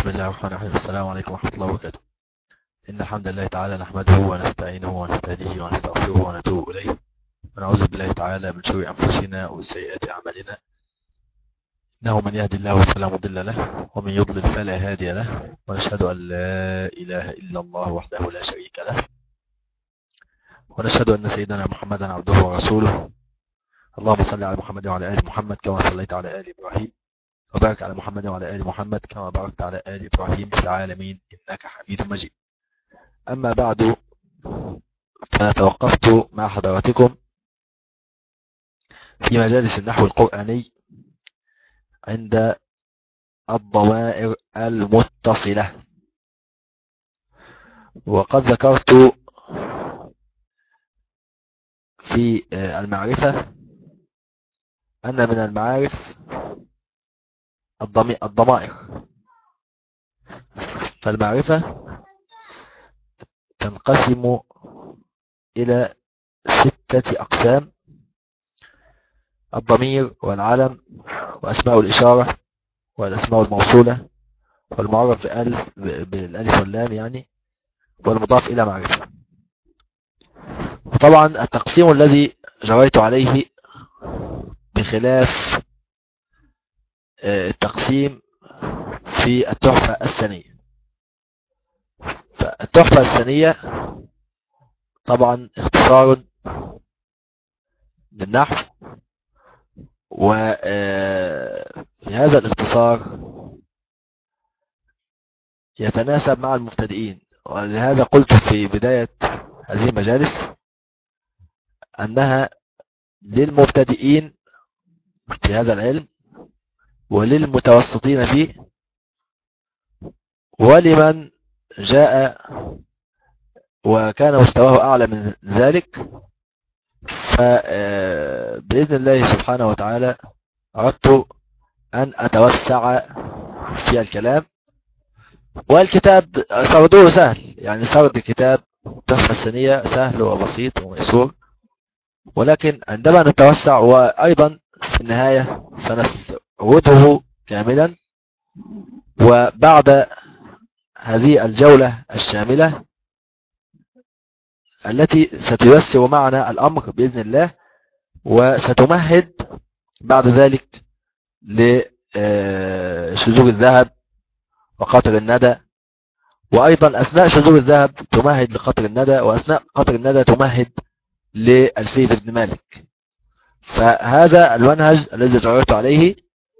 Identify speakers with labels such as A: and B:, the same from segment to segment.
A: بسم الله الرحمن الرحيم. السلام عليكم ورحمة الله وبركاته. إن الحمد لله تعالى نحمده ونستعينه ونستهديه ونستغفره ونتوب إليه، ونعوذ بالله تعالى من شرور أنفسنا وسيئات أعمالنا. إنه من يهدي الله فلا مضل له، ومن يضلل فلا هادي له، ونشهد أن لا إله إلا الله وحده لا شريك له، ونشهد أن سيدنا محمدا عبده ورسوله. اللهم صل على محمد وعلى آل محمد كما صليت على آل إبراهيم، وبارك على محمد وعلى آل محمد كما باركت على آل إبراهيم في العالمين إنك حميد مجيد. أما بعد، فتوقفت مع حضراتكم في مجالس النحو القرآني عند الضمائر المتصلة، وقد ذكرت في المعرفة أن من المعارف الضمائر. فالمعرفة تنقسم إلى 6 أقسام: الضمير والعلم وأسماء الإشارة والأسماء الموصولة والمعرف بالألف واللام يعني، والمضاف إلى معرفة. وطبعا التقسيم الذي جريت عليه بخلاف التقسيم في التحفة الثانية. فالتحفة الثانية طبعا اختصار للنحو، وفي هذا الاختصار يتناسب مع المبتدئين، ولهذا قلت في بداية هذه المجالس أنها للمبتدئين في هذا العلم، وللمتوسطين فيه، ولمن جاء وكان مستواه أعلى من ذلك. فبإذن الله سبحانه وتعالى أردت أن أتوسع في الكلام، والكتاب سرده سهل، يعني سرد الكتاب التحفة الثانية سهل وبسيط وميسور، ولكن عندما نتوسع وأيضا في النهاية سنسرده كاملا. وبعد هذه الجولة الشاملة التي ستيسر معنا الأمر بإذن الله، وستمهد بعد ذلك لشذور الذهب وقطر الندى، وأيضا أثناء شذور الذهب تمهد لقطر الندى، وأثناء قطر الندى تمهد لألفية ابن مالك. فهذا المنهج الذي جريت عليه،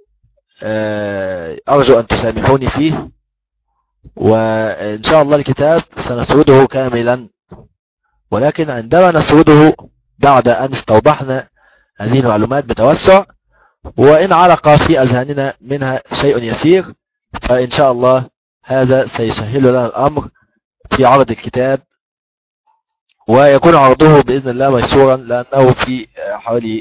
A: أرجو أن تسامحوني فيه، وإن شاء الله الكتاب سنسرده كاملا، ولكن عندما نسرده بعد أن استوضحنا هذه المعلومات بتوسع، وإن علق في أذهاننا منها شيء يسير، فإن شاء الله هذا سيسهل لنا الأمر في عرض الكتاب، ويكون عرضه بإذن الله ميسورا، لأنه في حوالي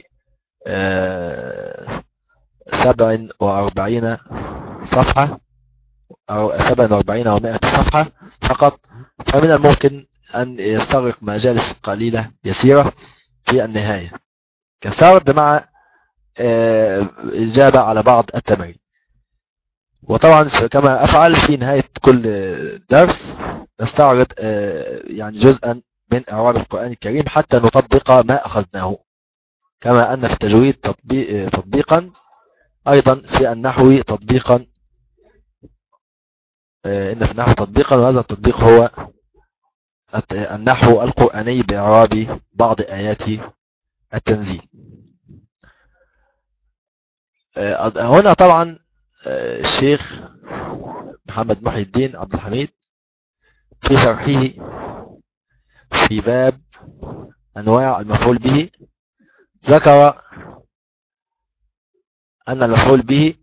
A: 47 صفحة أو 47 أو 100 صفحة فقط، فمن الممكن أن يستغرق مجالس قليلة يسيرة في النهاية كسرد مع إجابة على بعض التمارين. وطبعا كما أفعل في نهاية كل درس نستعرض يعني جزءا من إعراب القرآن الكريم حتى نطبق ما أخذناه، كما أن في التجويد تطبيقا، أيضا في النحو تطبيقا. إن في النحو تطبيقا، وهذا التطبيق هو النحو القرآني بإعراب بعض آيات التنزيل. هنا طبعا الشيخ محمد محي الدين عبد الحميد في شرحه في باب أنواع المفعول به ذكر أن المفعول به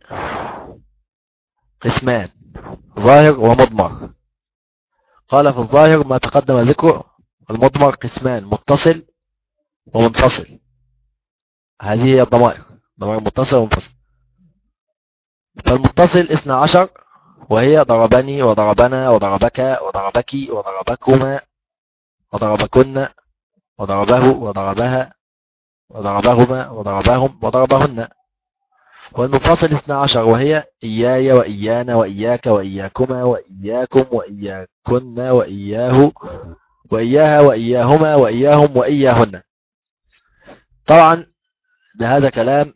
A: قسمان: ظاهر ومضمر. قال في الظاهر ما تقدم ذكره، المضمر قسمان: متصل ومنفصل. هذه هي الضمائر، ضمائر متصل ومنفصل. فالمتصل 12، وهي ضربني وضربنا وضربك وضربك وضربكما وضربكن وضربه وضربها وضربهما وضربهم وضربهن. والمنفصل 12 وهي إياي وإيانا وإياك وإياكما وإياكم وإياكن وإياه وإياها وإياهما وإياهم وإياهن. طبعا ده هذا كلام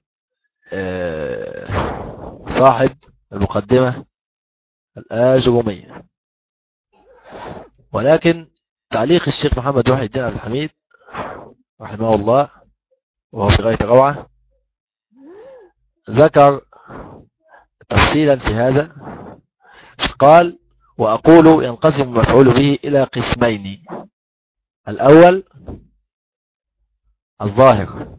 A: صاحب المقدمة الآجرومية، ولكن تعليق الشيخ محمد محي الدين عبد الحميد رحمه الله وهو في غاية الروعة ذكر تفصيلا في هذا، قال: وأقول ينقسم المفعول به إلى قسمين. الأول الظاهر،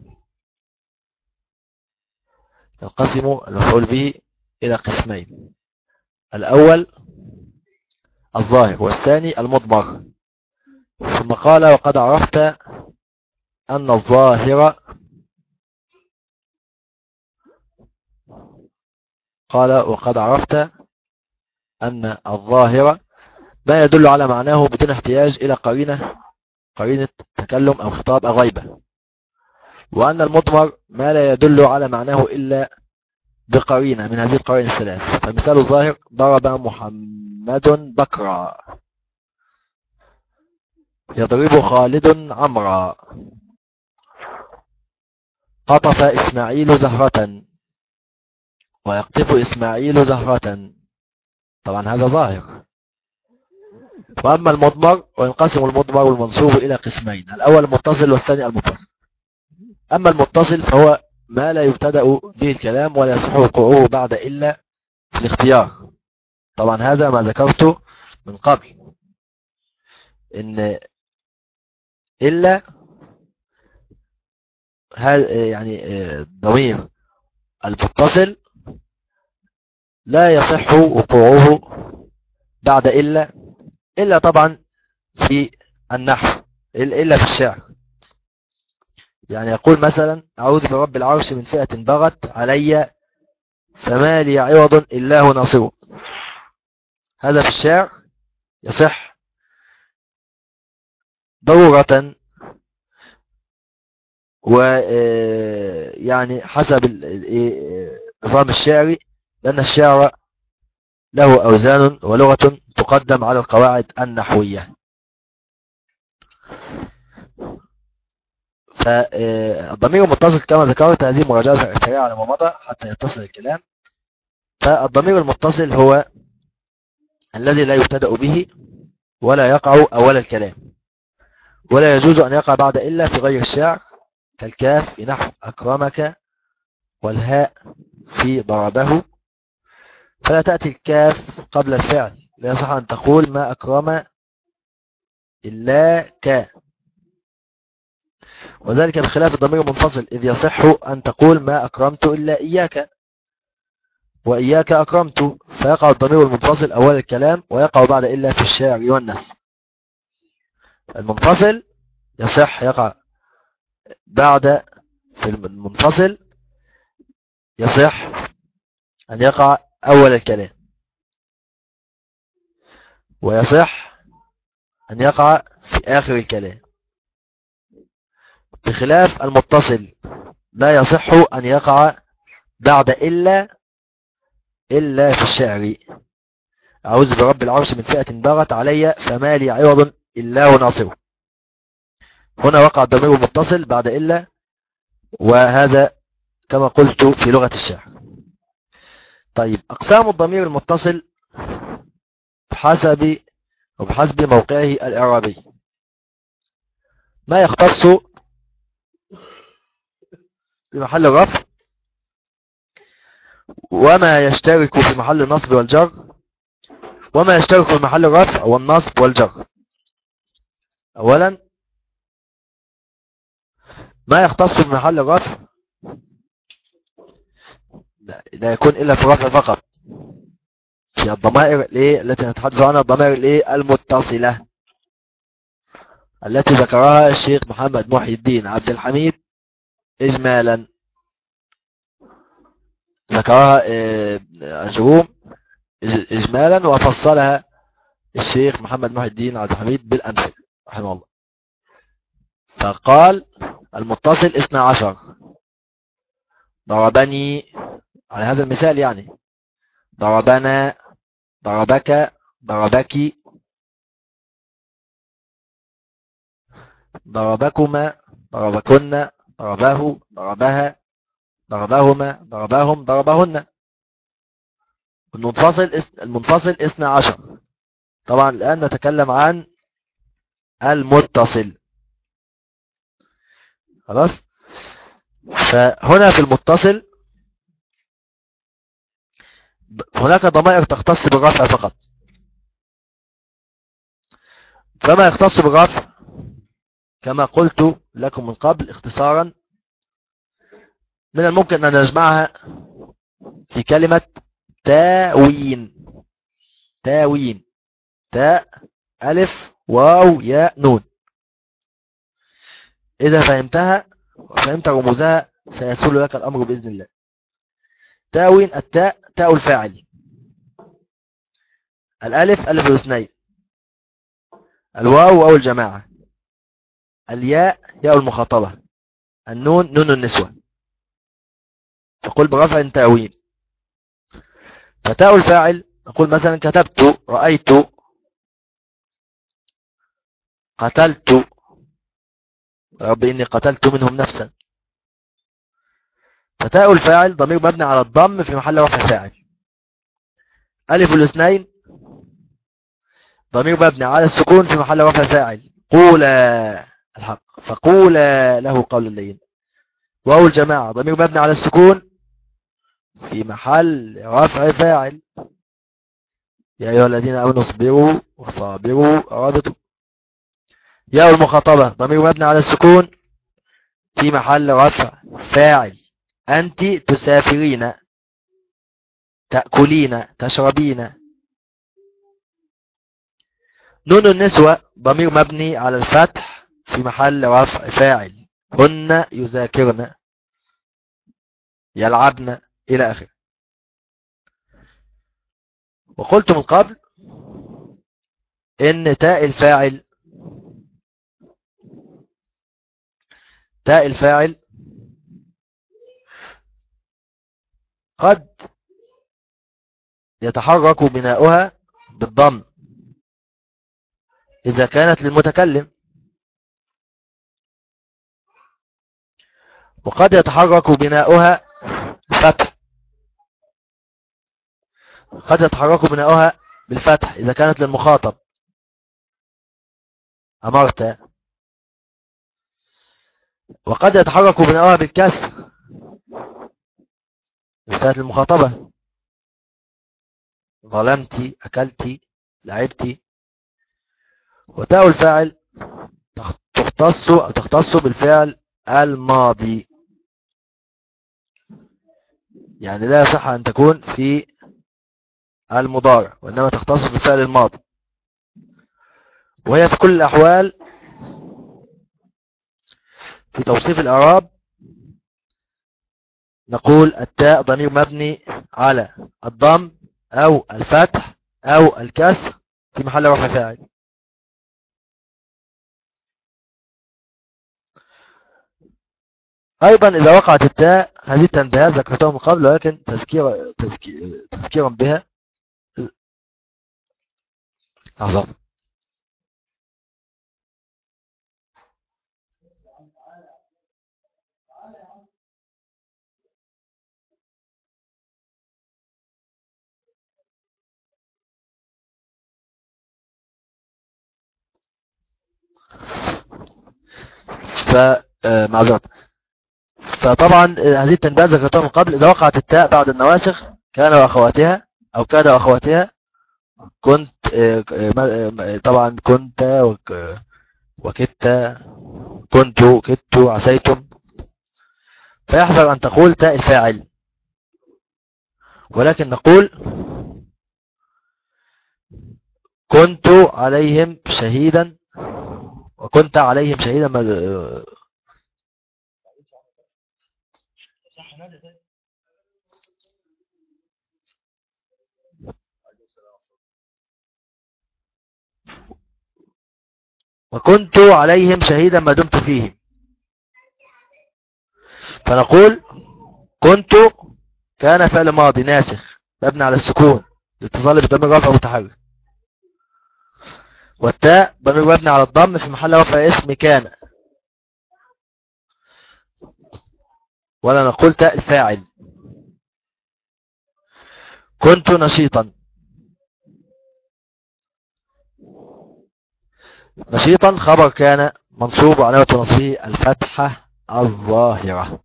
A: ينقسم المفعول به إلى قسمين، الأول الظاهر والثاني المضمر. ثم قال: وقد عرفت أن الظاهر ما يدل على معناه بدون احتياج إلى قرينة تكلم أو خطاب أو غيبة، وأن المضمر ما لا يدل على معناه إلا بقرينة من هذه القرائن الثلاث. فمثال الظاهر: ضرب محمد بكرا، يضرب خالد عمرا، قطف إسماعيل زهرة، ويقطف إسماعيل زهرة. طبعا هذا ظاهر. وأما المضمر، وينقسم المضمر المنصوب إلى قسمين: الأول المتصل والثاني المنفصل. أما المتصل فهو ما لا يبتدأ به الكلام ولا يصح وقوعه بعد إلا في الاختيار. طبعا هذا ما ذكرته من قبل، إن إلا يعني ضمير المتصل لا يصح وقوعه بعد إلا طبعا في النحو، إلا في الشعر. يعني يقول مثلا: أعوذ برب العرش من فئة بغت علي فما لي عوض إلا هو ناصره. هذا في الشعر يصح ضرورة، ويعني حسب النظام الشعري، لأن الشعر له أوزان ولغة تقدم على القواعد النحوية. فالضمير المتصل كما ذكرت، هذه مراجعة سريعة على ما مضى حتى يتصل الكلام. فالضمير المتصل هو الذي لا يبتدأ به ولا يقع أول الكلام، ولا يجوز أن يقع بعد إلا في غير الشعر، كالكاف في نحو أكرمك، والهاء في ضربه. فلا تأتي الكاف قبل الفعل، لا يصح أن تقول ما أكرم إلا ك، وذلك بخلاف الضمير المنفصل، إذ يصح أن تقول ما أكرمت إلا إياك، وإياك أكرمت. فيقع الضمير المنفصل أول الكلام، ويقع بعد إلا في الشعر والنثر. المنفصل يصح يقع بعد، في المنفصل يصح أن يقع أول الكلام، ويصح أن يقع في آخر الكلام، بخلاف المتصل لا يصح أن يقع بعد إلا في الشعر. أعوذ برب العرش من فئة بغت علي فما لي عوض إلا هو ناصره. هنا وقع الضمير المتصل بعد إلا، وهذا كما قلت في لغة الشعر. طيب، أقسام الضمير المتصل بحسب موقعه الإعرابي: ما يختص بمحل الرفع، وما يشترك في محل النصب والجر، وما يشترك في محل الرفع والنصب والجر. أولا، ما يختص بمحل الرفع لا يكون إلا في الرفع فقط، في الضمائر التي نتحدث عنها، الضمائر المتصلة التي ذكرها الشيخ محمد محي الدين عبد الحميد إجمالا، ذكرها أجروم إجمالا، وفصلها الشيخ محمد محي الدين عبد الحميد بالأمثلة رحمه الله. فقال: المتصل 12: ضربني على هذا المثال يعني ضربنا، ضربك، ضربك، ضربكما، ضربكن، ضربه، ضربها، ضربهما، ضربهم، ضربهن. المنفصل 12. طبعا الآن نتكلم عن المتصل. خلاص. فهنا في المتصل هناك ضمائر تختص بالرفع فقط. فما يختص بالرفع كما قلت لكم من قبل اختصارا من الممكن أن نجمعها في كلمة تاوين. تاوين، تاء ألف واو ياء نون. إذا فهمتها وفهمت رموزها سيسهل لك الأمر بإذن الله. تاوين، التاء تاء الفاعل، الألف ألف الاثنين، الواو واو الجماعة، الياء ياء المخاطبة، النون نون النسوة. فقل برفع تاوين. فتاء الفاعل نقول مثلا كتبت، رأيت، قتلت، رب إني قتلت منهم نفسا. فتاء الفاعل ضمير مبني على الضم في محل رفع فاعل. ألف الاثنين ضمير مبني على السكون في محل رفع فاعل. قولا الحق، فقولا له قول اللين. واو الجماعة ضمير مبني على السكون في محل رفع فاعل. يا أيها الذين آمنوا اصبروا وصابروا ورابطوا. ياء المخاطبة ضمير مبني على السكون في محل رفع فاعل. أنت تسافرين، تأكلين، تشربين. نون النسوة ضمير مبني على الفتح في محل رفع فاعل. هن يذاكرن، يلعبن إلى آخره. وقلت من قبل إن تاء الفاعل، تاء الفاعل قد يتحرك بناؤها بالضم إذا كانت للمتكلم، وقد يتحرك بناؤها الفتح، قد يتحرك بناؤها بالفتح إذا كانت للمخاطب. أمرت. وقد يتحرك بناؤها بالكسر إذا كانت للمخاطبة. ظلمتي، أكلتي، لعبتي. وتاء الفاعل تختص بالفعل الماضي، يعني لا يصح أن تكون في المضارع، وإنما تختص بالفعل الماضي. وهي في كل الأحوال في توصيف الإعراب نقول التاء ضمير مبني على الضم أو الفتح أو الكسر في محل رفع فاعل. أيضا إذا وقعت التاء، هذه التنبيهات ذكرتها من قبل ولكن تذكيرا بها. لحظات. فمعذرة. فطبعا هذه التنبيهات ذكرتها من قبل. إذا وقعت التاء بعد النواسخ كان وأخواتها أو كاد وأخواتها، كنت طبعا كنت وكدت، كنت، كدت، عسيتم. فيحذر أن تقول تاء الفاعل، ولكن نقول كنت عليهم شهيدا، وكنت عليهم شهيدا. وكنت عليهم شهيدا ما دمت فيهم. فنقول كنت كان فعل ماضي ناسخ مبني على السكون لاتصال بضمير رفع متحرك. والتاء ضمير مبني على الضم في محل رفع اسم كان، ولا نقول تاء الفاعل. كنت نشيطا. نشيطا خبر كان منصوب وعلامة نصبه الفتحة الظاهرة.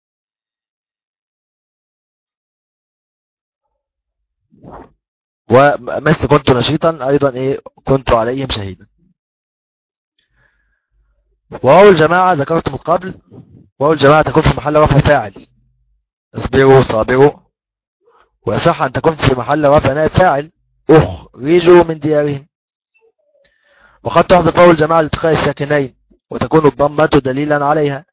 A: ومثل كنت نشيطا أيضا إيه؟ كنت عليهم شهيدا. واو الجماعة ذكرت من قبل، واو الجماعة تكون في محل رفع فاعل، اصبروا صابروا، ويصح أن تكون في محل رفع نائب فاعل، أخرجوا من ديارهم. وقد تحذف واو الجماعة لالتقاء الساكنين وتكون الضمة دليلا عليها.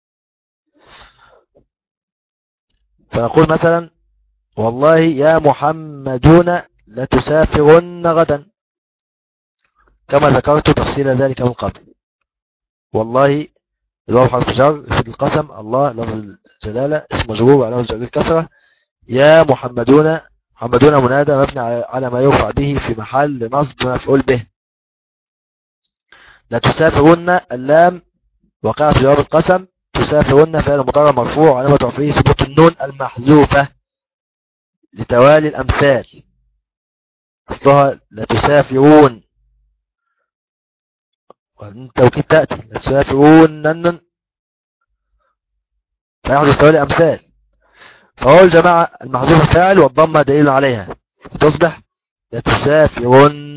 A: فنقول مثلا والله يا محمدون لتسافرن غدا، كما ذكرت تفصيل ذلك من قبل. والله الواو حرف جر يفيد القسم، الله لفظ الجلالة اسم مجرور وعلامة جر الكسرة. يا محمدون، محمدون منادى مبني على ما يرفع به في محل نصب مفعول به. لتسافرن اللام وقع في جواب القسم، تسافرن فعل مضارع مرفوع وعلامة رفعه ثبوت النون المحذوفة لتوالي الأمثال، أصلها لتسافرون، والتوكيد تأتي لتسافرون فيحدث توالي أمثال. فهو الجماعة المحذوفة فاعل والضمة دليل عليها تصبح لتسافرون.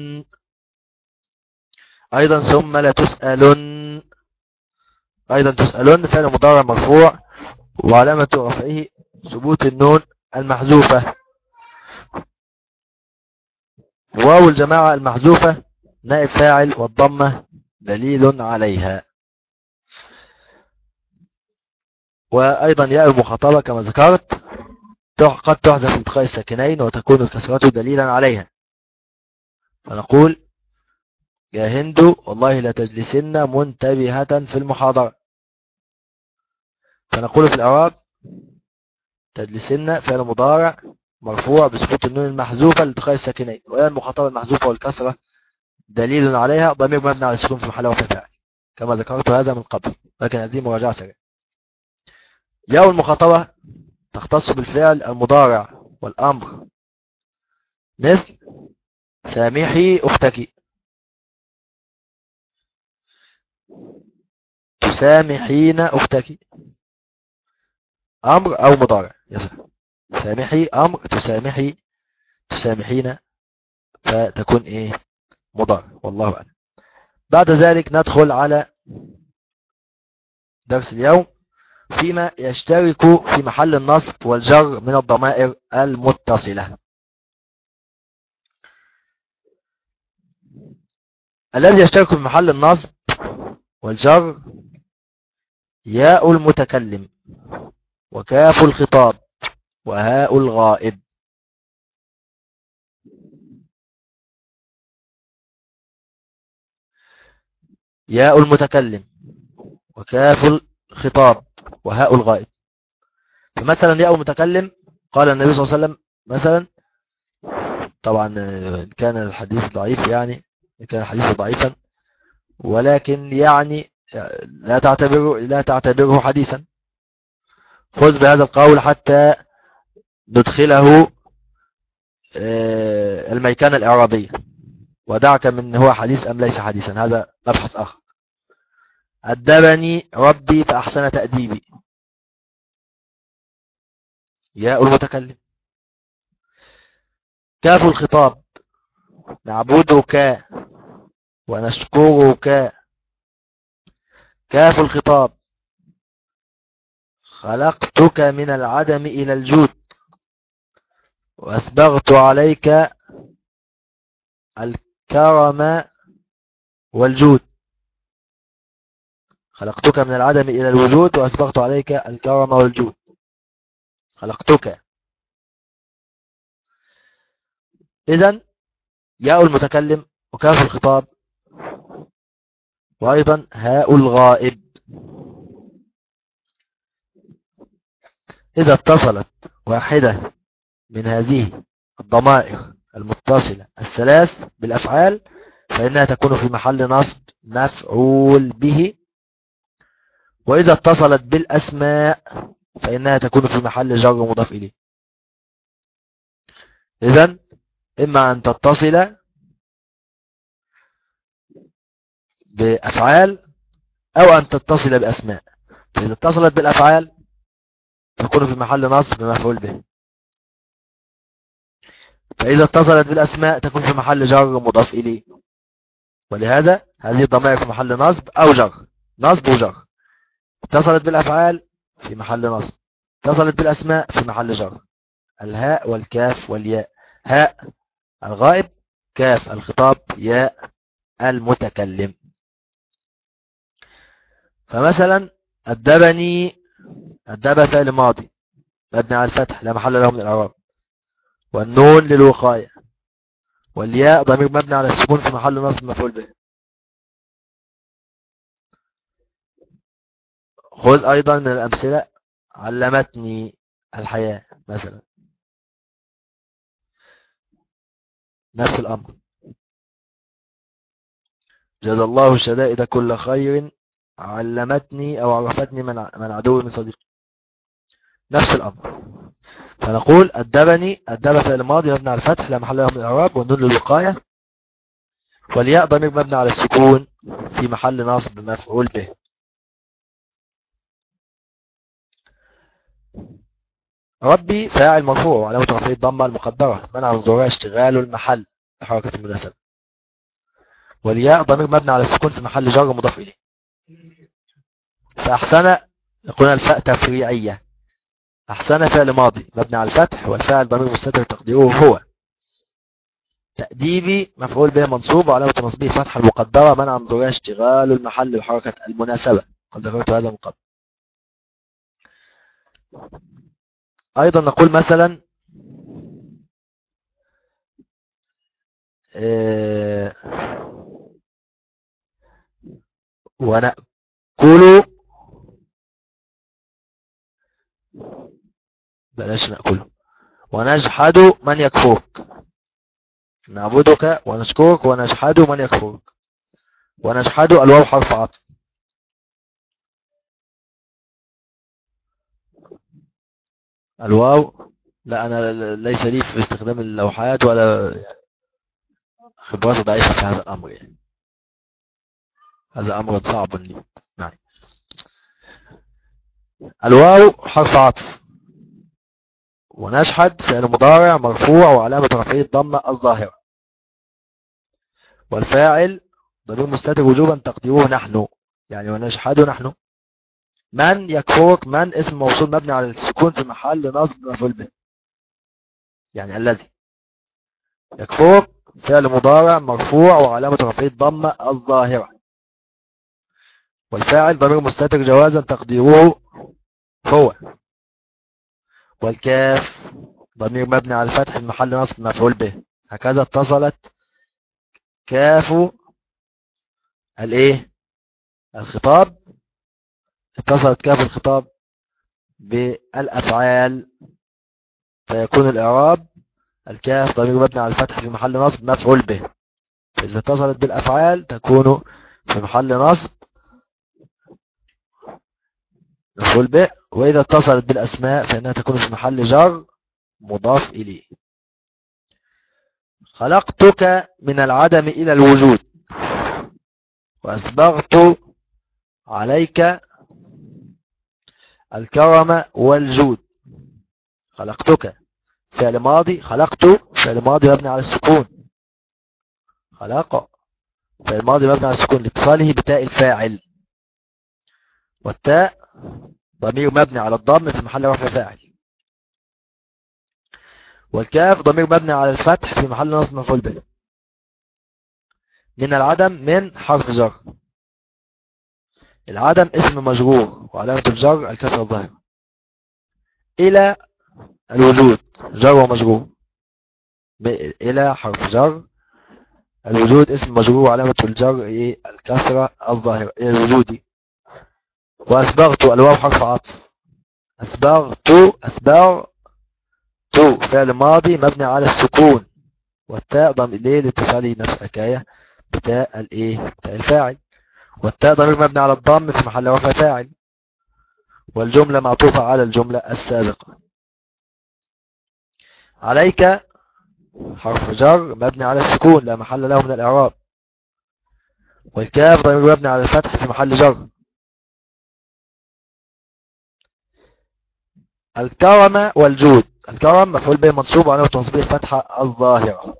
A: أيضا ثم لتسألن، أيضا تسألن فعل مضارع مرفوع وعلامة رفعه ثبوت النون المحذوفة. واو الجماعة المحذوفة نائب فاعل والضمة دليل عليها. وأيضا ياء المخاطبة كما ذكرت قد تحذف التقاء الساكنين وتكون الكسرة دليلا عليها. فنقول يا هند والله لا تجلسن منتبهة في المحاضرة. فنقول في الإعراب تجلسن فعل مضارع مرفوع بسقوط النون المحذوفة لالتقاء الساكنين، وياء المخاطبة المحذوفة والكسرة دليل عليها ضمير مبني على السكون في محل رفع فاعل، كما ذكرت هذا من قبل، لكن هذه مراجعة سريعة. ياء المخاطبة تختص بالفعل المضارع والأمر، مثل سامحي أختك، تسامحين أختك، أمر أو مضارع يصح. سامحي أمر، تسامحي تسامحين، فتكون إيه؟ مضارع. والله أعلم. بعد ذلك ندخل على درس اليوم فيما يشترك في محل النصب والجر من الضمائر المتصلة. الذي يشترك في محل النصب والجر ياء المتكلم وكاف الخطاب وهاء الغائب. ياء المتكلم وكاف الخطاب وهاء الغائب. فمثلا ياء المتكلم قال النبي صلى الله عليه وسلم مثلا، طبعا كان الحديث ضعيف، يعني كان الحديث ضعيفا، ولكن يعني لا تعتبره حديثا. خذ بهذا القول حتى ندخله الميكانة الإعرابية، ودعك من هو حديث أم ليس حديثا، هذا مبحث آخر. أدبني ربي فأحسن تأديبي، ياء المتكلم. كاف الخطاب نعبدك ونشكرك. كاف الخطاب خلقتك من العدم إلى الجود وأسبغت عليك الكرم والجود. خلقتك من العدم إلى الوجود وأسبغت عليك الكرم والجود. خلقتك. إذن ياء المتكلم وكاف الخطاب وأيضا هاء الغائب إذا اتصلت واحدة من هذه الضمائر المتصلة الثلاث بالأفعال فإنها تكون في محل نصب مفعول به، وإذا اتصلت بالأسماء فإنها تكون في محل جر مضاف إليه. إذن إما أن تتصل بأفعال أو أن تتصل بأسماء. فإذا اتصلت بالأفعال تكون في محل نصب مفعول به، فإذا اتصلت بالأسماء تكون في محل جر مضاف إليه. ولهذا هذه الضمائر في محل نصب أو جر، نصب وجر. اتصلت بالأفعال في محل نصب، اتصلت بالأسماء في محل جر. الهاء والكاف والياء. هاء الغائب، كاف الخطاب، ياء المتكلم. فمثلا أدبني، أدب فعل ماضي مبني على الفتح لا محل له من الإعراب، والنون للوقاية، والياء ضمير مبني على السكون في محل نصب مفعول به. خذ أيضا من الأمثلة علمتني الحياة مثلا، نفس الأمر. جزا الله الشدائد كل خير علمتني أو عرفتني من عدو من صديق، نفس الأمر. فنقول أدبني، أدب فعل ماضي مبني على الفتح لا محل له من الإعراب، والنون للوقاية، والياء ضمير مبني على السكون في محل نصب مفعول به. ربي فاعل مرفوع وعلامة رفعه الضمة المقدرة منع من ظهورها اشتغال المحل بحركة المناسبة، والياء ضمير مبني على السكون في محل جر مضاف إليه. فأحسن يكون الفاء تفريعية. أحسن فعل ماضي مبني على الفتح والفاعل ضمير مستتر تقديره هو. تأديبي مفعول به منصوب وعلامة نصبه فتحة المقدرة منع من ظهورها اشتغال المحل بحركة المناسبة، قد ذكرت هذا من قبل. أيضا نقول مثلا ونأكل، بلاش نأكله، ونجحد من يكفرك. نعبدك ونشكرك ونجحد من يكفرك. ونجحد الواو حرف عطف. الواو لا، أنا ليس لي في استخدام اللوحات ولا خبرات ضعيفة في هذا الأمر يعني. هذا أمر صعب لي يعني. الواو حرف عطف، ونشحد فعل مضارع مرفوع وعلامة رفعه الضمة الظاهرة، والفاعل ضمير مستتر وجوبا تقديره نحن، يعني ونشحد نحن. من يكفرك، من اسم موصول مبني على السكون في محل نصب مفعول به، يعني الذي. يكفرك فعل مضارع مرفوع وعلامة رفعه الضمة الظاهرة، والفاعل ضمير مستتر جوازا تقديره هو. والكاف ضمير مبني على الفتح في محل نصب مفعول به. هكذا اتصلت كاف الايه الخطاب، اتصلت كاف الخطاب بالافعال، فيكون الاعراب الكاف ضمير مبني على الفتح في محل نصب مفعول به. فاذا اتصلت بالافعال تكون في محل نصب مفعول به، واذا اتصلت بالاسماء فانها تكون في محل جر مضاف اليه. خلقتك من العدم الى الوجود، واسبغت عليك الكرم والجود. خلقتك فعل ماضي، خلقت فعل ماضي مبني على السكون، خلق فعل ماضي مبني على السكون لاتصاله بتاء الفاعل، والتاء ضمير مبني على الضم في محل رفع فاعل، والكاف ضمير مبني على الفتح في محل نصب مفعول به. من العدم، من حرف جر، العدم اسم مجرور وعلامة الجر الكسر الظاهرة. إلى الوجود جر ومجرور، إلى حرف جر، الوجود اسم مجرور وعلامة الجر الكسرة الظاهرة إلى الوجود. وأسبغت الواو حرف عطف، أسبغت أسبغ تو فعل ماضي مبني على السكون، والتاء ضمير ليه لاتصالي نفس الحكاية بتاء الايه بتاء الفاعل، والتاء ضمير مبني على الضم في محل رفع فاعل، والجملة معطوفة على الجملة السابقة. عليك حرف جر مبني على السكون لا محل له من الإعراب، والكاف ضمير مبني على الفتح في محل جر. الكرم والجود، الكرم مفعول به منصوب وعلامة تنصيبه الفتحة الظاهرة،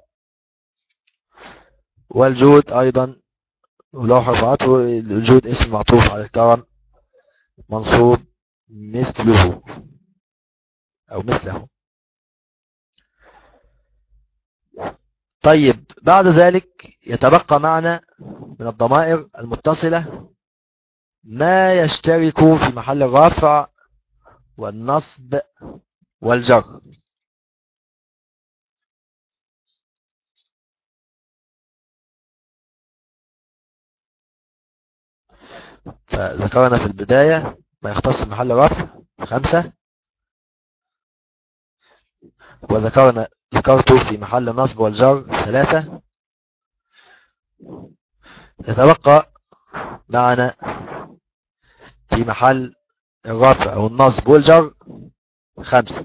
A: والجود أيضا ولو حرفاته الجود اسم معطوف على الكرم منصوب مثله أو مثله. طيب بعد ذلك يتبقى معنا من الضمائر المتصلة ما يشترك في محل الرفع والنصب والجر. فذكرنا في البداية ما يختص بمحل رفع 5، ذكرت في محل النصب والجر 3، يتبقى معنا في محل الرفع والنصب والجر 5،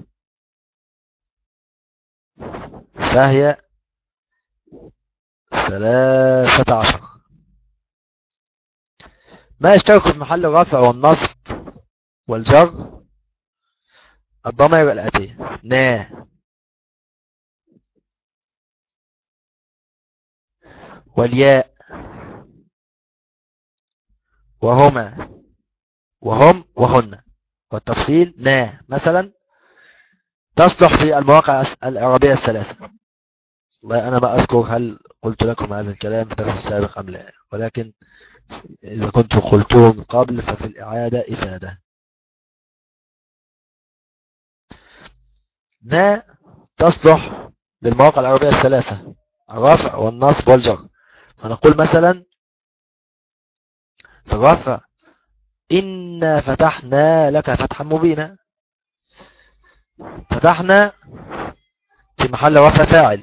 A: فهي 13. ما يشترك في محل الرفع والنصب والجر الضمائر الآتية: نا، والياء، وهما، وهم، وهن. والتفصيل: نا مثلا تصلح في المواقع الإعرابية الثلاثة. والله أنا ما أذكر هل قلت لكم هذا الكلام في الدرس السابق أم لا، ولكن إذا كنت قلته من قبل ففي الإعادة إفادة. نا تصلح للمواقع العربية الثلاثة: الرفع والنصب والجر. فنقول مثلا في الرفع: إنا فتحنا لك فتحا مبينا. فتحنا في محل رفع فاعل،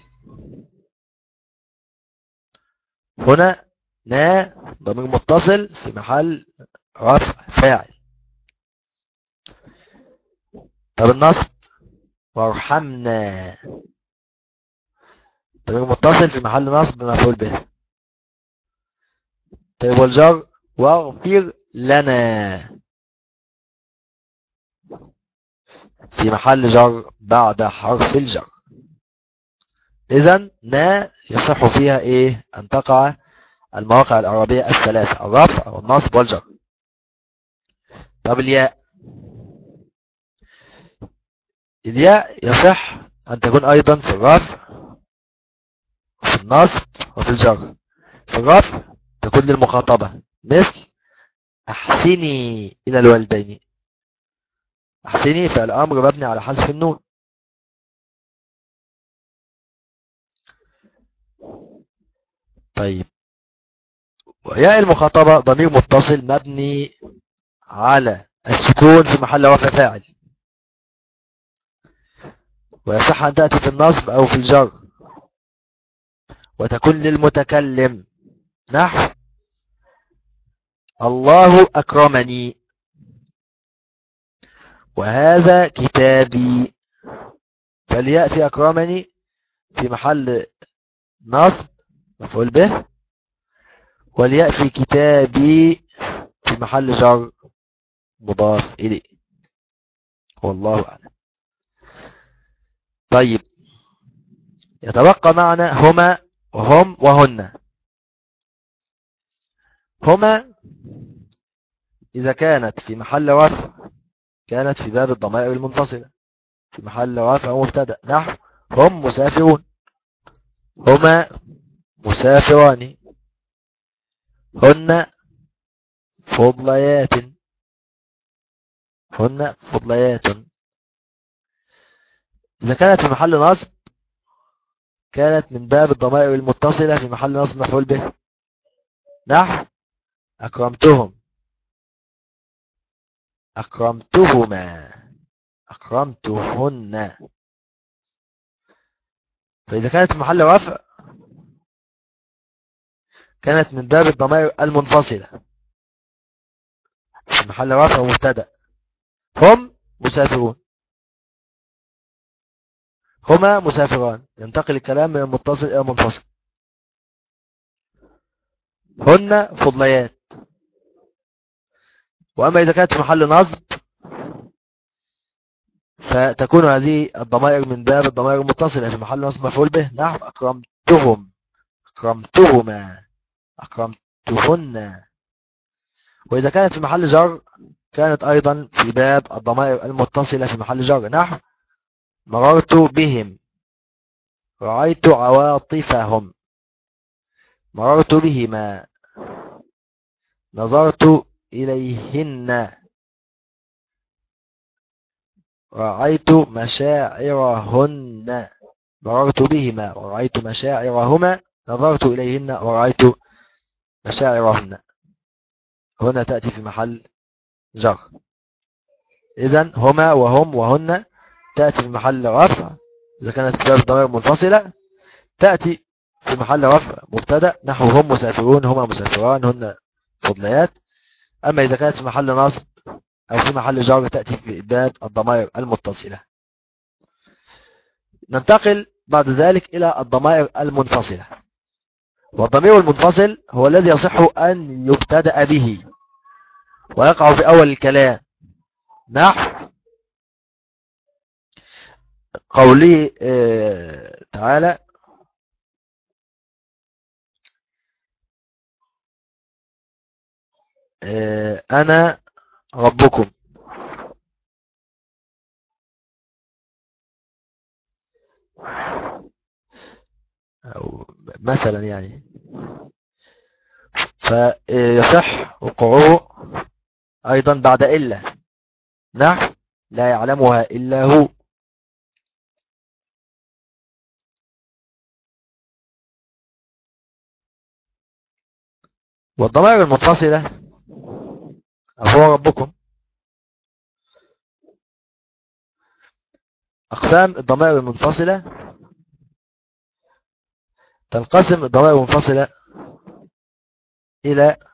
A: هنا نا ضمير متصل في محل رفع فاعل. طب النصب: وارحمنا ضمير متصل في محل نصب مفعول به. طيب والجر: واغفر لنا في محل جر بعد حرف الجر. إذن نا يصح فيها إيه أن تقع المواقع الإعرابية الثلاثة: الرفع والنصب والجر. طب الياء: الياء يصح أن تكون أيضا في الرفع وفي النصب وفي الجر. في الرفع تكون للمخاطبة مثل أحسني إلى الوالدين. أحسني فعل أمر مبني على حذف النون. طيب وياء المخاطبة ضمير متصل مبني على السكون في محل رفع فاعل، ويصح أن تأتي في النصب أو في الجر، وتكون للمتكلم نحو الله أكرمني، وهذا كتابي. فالياء في أكرمني في محل نصب مفعول به، والياء في كتابي في محل جر مضاف إليه. والله أعلم. طيب يتبقى معنا هما وهم وهن. هما إذا كانت في محل رفع كانت في باب الضمائر المنفصلة في محل رفع مبتدأ نحو هم مسافرون، هما مسافران، هن فضليات، هن فضليات. إذا كانت في محل نصب كانت من باب الضمائر المتصلة في محل نصب مفعول به نحو أكرمتهم، أكرمتهما، أكرمتهن. فإذا كانت في محل رفع كانت من باب الضمائر المنفصلة. في محل رفع مبتدأ. هم مسافرون، هما مسافران، ينتقل الكلام من المتصل إلى المنفصل. هن فضليات. وأما إذا كانت في محل نصب فتكون هذه الضمائر من باب الضمائر المتصلة. في محل نصب مفعول به، نحو أكرمتهم، أكرمتهما، أكرمتهن. وإذا كانت في محل جر كانت أيضا في باب الضمائر المتصلة في محل جر، نحو مررت بهم، رأيت عواطفهم، مررت بهما، نظرت إليهن، رأيت مشاعرهن، مررت بهما ورأيت مشاعرهما، نظرت إليهن ورأيت مشاعرهن. هنا تأتي في محل جر. إذن هما وهم وهن تأتي في محل رفع. إذا كانت باب الضمائر منفصلة تأتي في محل رفع مبتدأ، نحو هم مسافرون، هما مسافران، هن فضليات. أما إذا كانت في محل نصب أو في محل جر تأتي في باب الضمائر المتصلة. ننتقل بعد ذلك إلى الضمائر المنفصلة. والضمير المنفصل هو الذي يصح أن يبتدأ به ويقع في أول الكلام، نحو قوله تعالى أنا ربكم. أو مثلا يعني، فيصح وقوعه أيضا بعد إلا، نحو لا يعلمها إلا هو. والضمائر المنفصلة هو ربكم. أقسام الضمائر المنفصلة: تنقسم الضمائر المنفصلة إلى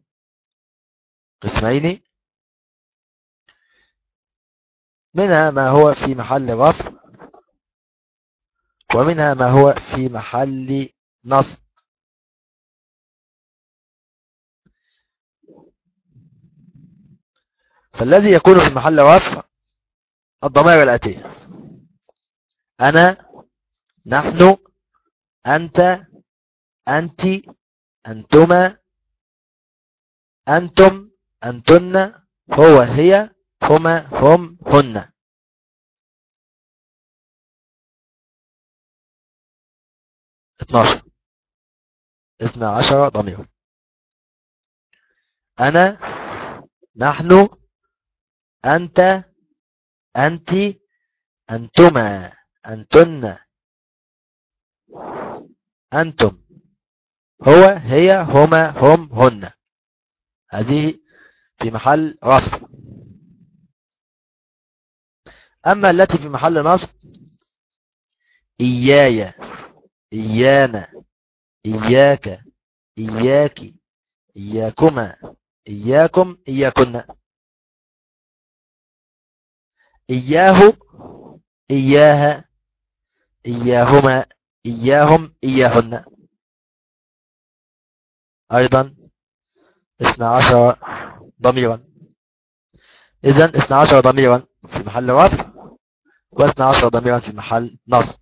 A: قسمين، منها ما هو في محل رفع ومنها ما هو في محل نصب. فالذي يكون في محل رفع الضمائر الآتية: أنا، نحن، أنت، أنت، أنتما، أنتم، أنتن، هو، هي، هما، هم، هن. 12 ضمير: أنا، نحن، أنت، أنت، أنتما، أنتن، أنتم، هو، هي، هما، هم، هن. هذه في محل رفع. أما التي في محل نصب: إياي، إيانا، إياك، إياك، إياكما، إياكم، إياكن. إياه، إياها، إياهما، إياهم، إياهن. أيضا 12 ضميرا. إذن 12 ضميرا في محل رفع و12 ضميرا في محل نصب.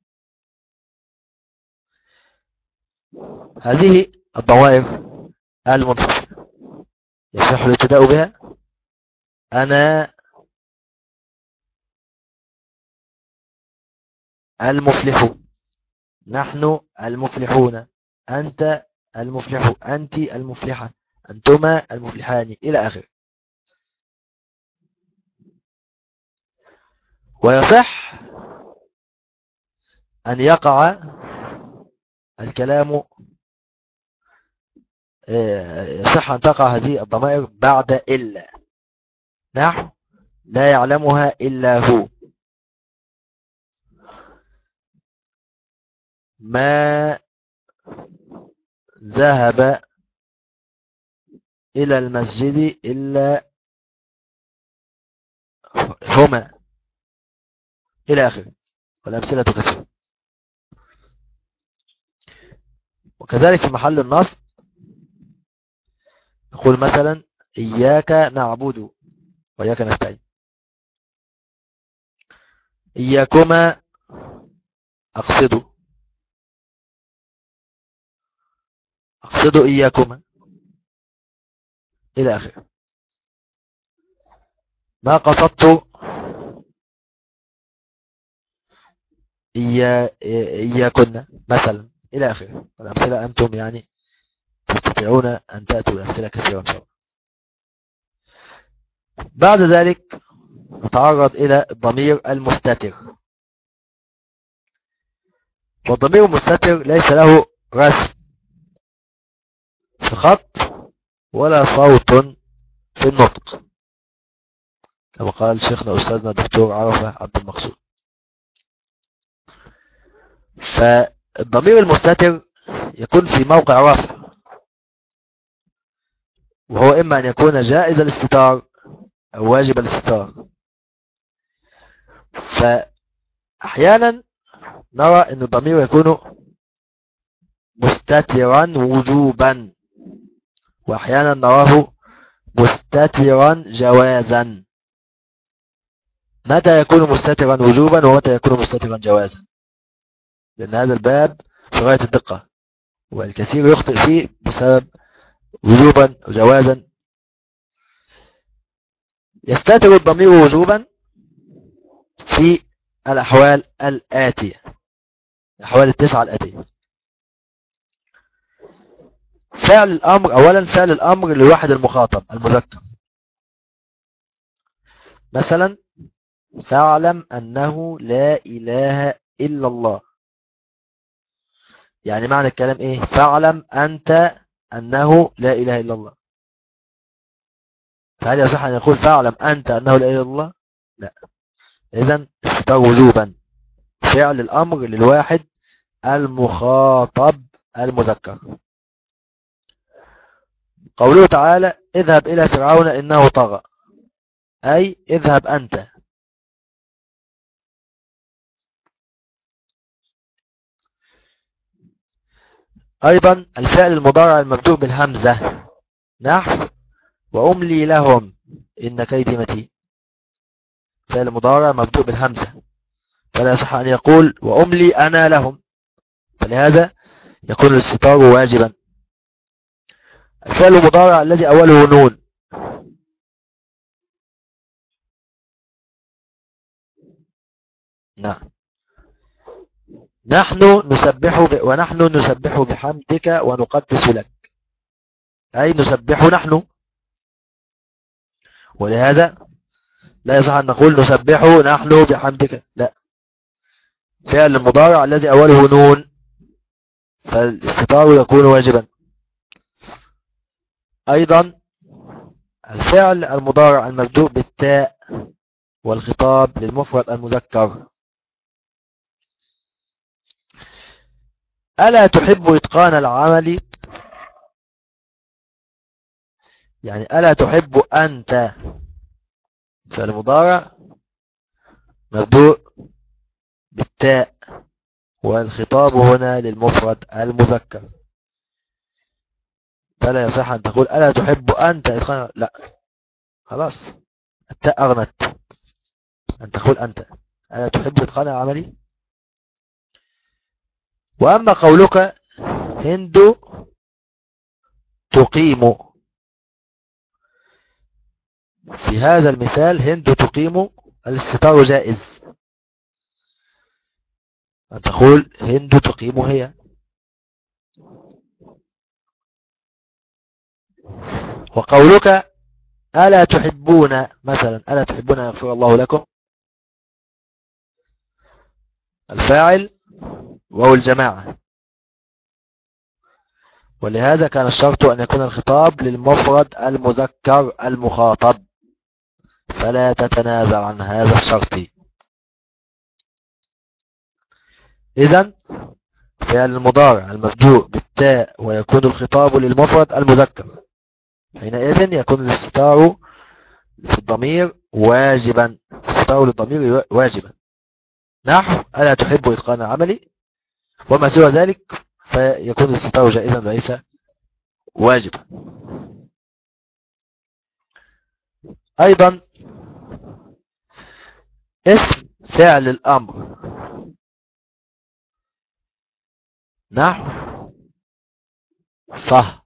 A: هذه الضمائر المنفصلة يصح الابتداء بها: أنا المفلح، نحن المفلحون، أنت المفلح، أنت المفلحة، أنتما المفلحان، إلى آخره. ويصح أن يقع الكلام، يصح أن تقع هذه الضمائر بعد إلا، نحو لا يعلمها إلا هو. ما ذهب إلى المسجد إلا هما إلى آخره، والأمثلة كثيرة. وكذلك في محل النصب نقول مثلا إياك نعبد وإياك نستعين، إياكما أقصد إياكما إلى آخره. ما قصدت إياكن مثلا إلى آخره. والأمثلة أنتم يعني تستطيعون أن تأتوا بأمثلة كثيرة إن شاء الله. بعد ذلك نتعرض إلى الضمير المستتر. والضمير المستتر ليس له رسم في خط ولا صوت في النطق، كما قال شيخنا أستاذنا الدكتور عرفة عبد المقصود. فالضمير المستتر يكون في موقع رفع، وهو إما أن يكون جائز الاستتار أو واجب الاستتار. فأحيانا نرى أن الضمير يكون مستترا وجوبا، وأحيانا نراه مستترا جوازا. متى يكون مستترا وجوبا ومتى يكون مستترا جوازا؟ لأن هذا الباب في غاية الدقة، والكثير يخطئ فيه بسبب وجوبا وجوازا. يستتر الضمير وجوبا في الأحوال الآتية، الأحوال التسعة الآتية. فعل الأمر، أولا فعل الأمر للواحد المخاطب المذكر، مثلا فاعلم أنه لا إله إلا الله. يعني معنى الكلام إيه؟ فاعلم أنت أنه لا إله إلا الله. فهل يصح أن يقول فاعلم أنت أنه لا إله إلا الله؟ لا. إذن استتار وجوبا فعل الأمر للواحد المخاطب المذكر. قوله تعالى اذهب إلى فرعون إنه طغى، أي اذهب أنت. أيضا الفعل المضارع المبدوء بالهمزة، نحو وأملي لهم إن كيدي متين. فعل مضارع مبدوء بالهمزة، فلا يصح أن يقول وأملي أنا لهم، فلهذا يكون الاستتار واجبا. الفعل المضارع الذي أوله نون، نعم، ونحن نسبح بحمدك ونقدس لك، أي نسبح نحن. ولهذا لا يصح أن نقول نسبح نحن بحمدك، لا. فعل المضارع الذي أوله نون فالاستتار يكون واجبا. أيضا الفعل المضارع المبدوء بالتاء والخطاب للمفرد المذكر، ألا تحب إتقان العمل، يعني ألا تحب أنت. فعل مضارع مبدوء بالتاء والخطاب هنا للمفرد المذكر، فلا يصح أن تقول ألا تحب أنت إتقان، لا، خلاص التاء أغنت أن تقول أنت ألا تحب إتقان العمل. وأما قولك هند تقيم، في هذا المثال هند تقيم الاستتار جائز، أن تقول هند تقيم هي. وقولك ألا تحبون، مثلا ألا تحبون أن يغفر الله لكم، الفاعل وهو الجماعة، ولهذا كان الشرط أن يكون الخطاب للمفرد المذكر المخاطب، فلا تتنازع عن هذا الشرط. إذن فعل المضارع المبدوء بالتاء ويكون الخطاب للمفرد المذكر، حينئذ يكون الاستتار في الضمير واجبا، الاستتار للضمير واجبا، نحو ألا تحب إتقان عملي، وما سوى ذلك فيكون الاستتار جائزا وليس واجبا. أيضا اسم فعل الأمر نحو صح،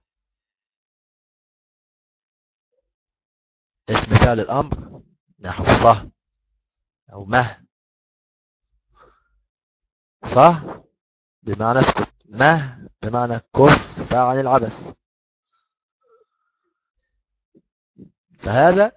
A: اسم فعل الأمر نحو صح أو مه، صح بمعنى اسكت، مه بمعنى كف عن العبث، فهذا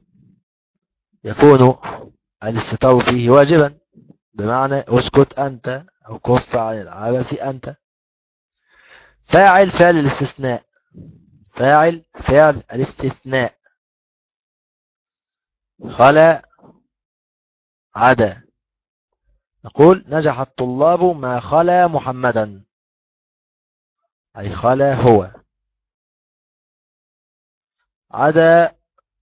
A: يكون الاستتار فيه واجبا بمعنى اسكت أنت أو كف عن العبث أنت. فاعل فعل الاستثناء، فاعل فعل الاستثناء خلا عدا، نقول نجح الطلاب ما خلا محمدا، أي خلا هو، عدا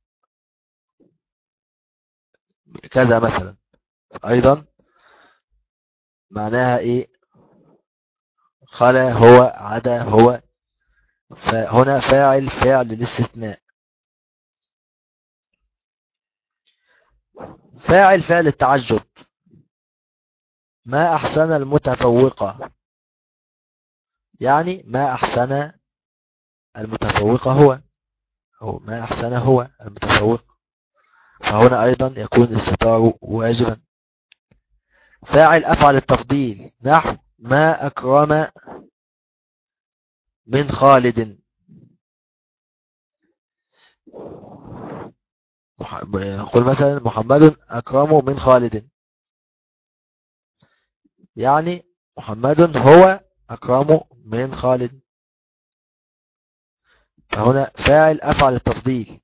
A: كذا مثلا، أيضا معناها إيه؟ خلا هو عدا هو، فهنا فاعل فعل الاستثناء. فاعل فعل التعجب، ما أحسن المتفوقة، يعني ما أحسن المتفوقة هو، أو ما أحسن هو المتفوق، فهنا أيضا يكون الاستتار واجبا. فاعل أفعل التفضيل نحو ما أكرم من خالد، نقول مثلا محمد أكرم من خالد، يعني محمد هو أكرم من خالد، فهنا فاعل أفعل التفضيل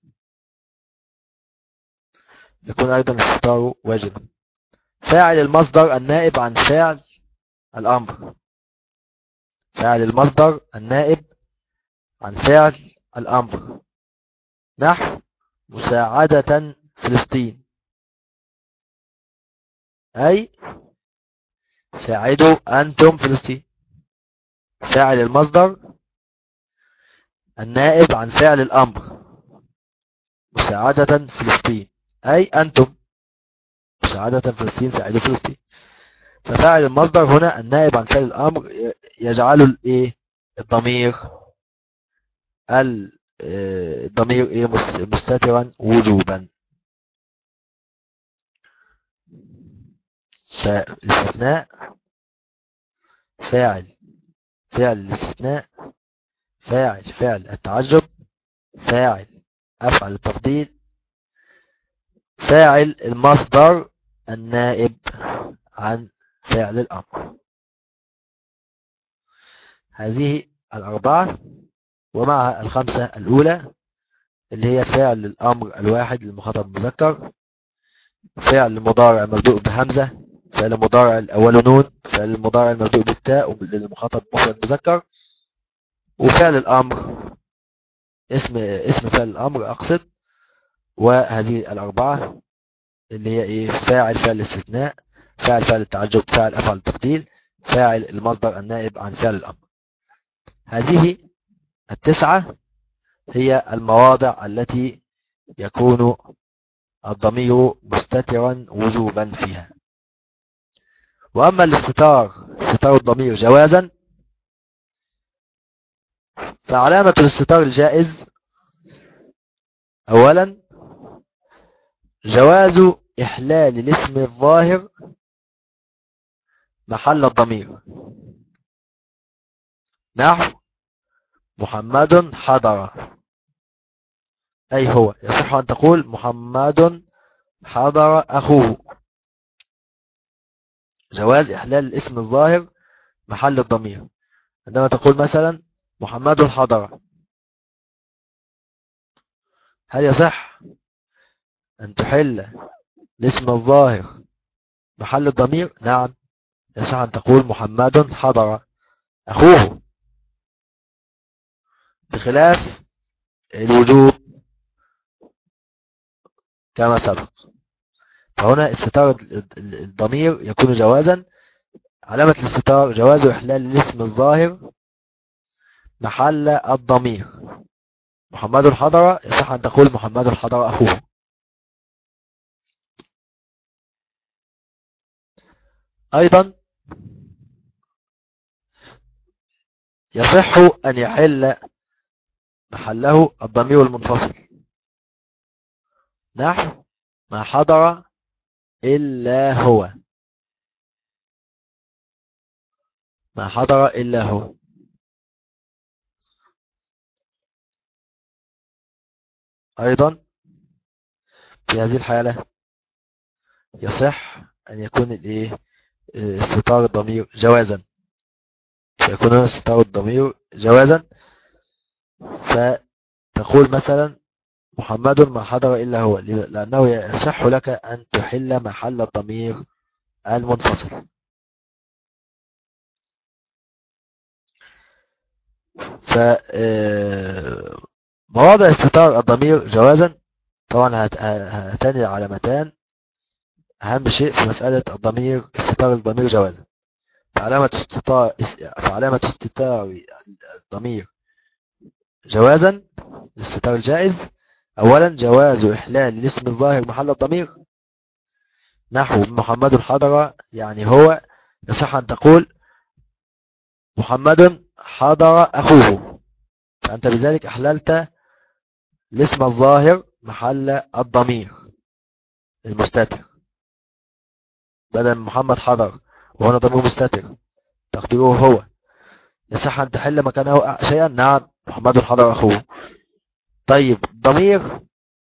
A: يكون أيضا الاستتار واجبا. فاعل المصدر النائب عن فعل الأمر، فاعل المصدر النائب عن فعل الأمر نحو مساعدة فلسطين، أي ساعدوا أنتم فلسطين. فاعل المصدر النائب عن فعل الأمر مساعدة فلسطين، أي أنتم مساعدة فلسطين، ساعدوا فلسطين. ففاعل المصدر هنا النائب عن فعل الأمر يجعل الإيه الضمير الضمير إيه مستترا وجوبا. فالاستثناء فاعل فعل الاستثناء، فاعل فعل التعجب، فاعل أفعل التفضيل، فاعل المصدر النائب عن فعل الأمر. هذه الأربعة ومعها الخمسة الأولى اللي هي فعل الأمر الواحد للمخاطب المذكر، فعل المضارع مبدوء بهمزة، فعل المضارع الأول نون، فعل المضارع المبدوء بالتاء للمخاطب مفرد مذكر، وفعل الأمر اسم فعل الأمر أقصد. وهذه الأربعة اللي هي إيه فاعل فعل الاستثناء، فاعل فعل التعجب، فاعل أفعل التفضيل، فاعل المصدر النائب عن فعل الأمر. هذه التسعة هي المواضع التي يكون الضمير مستترا وجوبا فيها. وأما استتار الضمير جوازا، فعلامة الاستتار الجائز أولا جواز إحلال الاسم الظاهر محل الضمير نحو محمد حضر، أي هو يصح أن تقول محمد حضر أخوه، جواز إحلال الاسم الظاهر محل الضمير. عندما تقول مثلا محمد حضر، هل يصح أن تحل الاسم الظاهر محل الضمير؟ نعم، يصح أن تقول محمد حضر، أخوه، بخلاف الوجوب كما سبق. فهنا استتار الضمير يكون جوازا. علامة الاستتار جواز إحلال الاسم الظاهر محل الضمير. محمد حضر، يصح أن تقول محمد حضر أخوه. أيضا يصح أن يحل محله الضمير المنفصل، نحو ما حضر إلا هو، ما حضر إلا هو. أيضا في هذه الحالة يصح أن يكون استتار الضمير جوازا، سيكون هنا استتار الضمير جوازا. فتقول مثلا محمد ما حضر إلا هو، لأنه يصح لك أن تحل محل الضمير المنفصل. مواضع استتار الضمير جوازا طبعا هاتان العلامتان أهم شيء في مسألة الضمير، استتار الضمير جوازا. فعلامة استتار الضمير جوازا، الاستتار الجائز، أولا جواز إحلال الاسم الظاهر محل الضمير، نحو محمد حضر يعني هو، يصح أن تقول محمد حضر أخوه، فأنت بذلك أحللت الاسم الظاهر محل الضمير المستتر، بدل محمد حضر وهنا ضمير مستتر تقديره هو، يصح أن تحل مكانه شيئا، نعم محمد حضر أخوه. طيب ضمير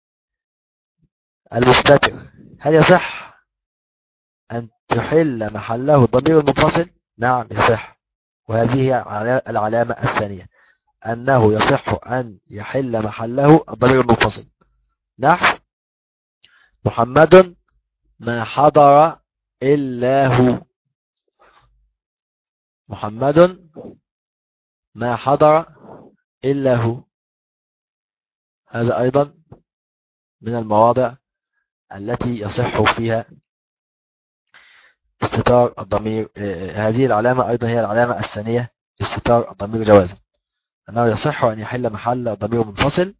A: المستتر هل يصح أن تحل محله الضمير المنفصل؟ نعم يصح، وهذه هي العلامة الثانية، أنه يصح أن يحل محله الضمير المنفصل، نحو محمد ما حضر إلا هو، محمد ما حضر إلا هو. هذا أيضا من المواضع التي يصح فيها استتار الضمير. هذه العلامة أيضا هي العلامة الثانية استتار الضمير جوازا، أنه يصح أن يحل محل ضمير منفصل،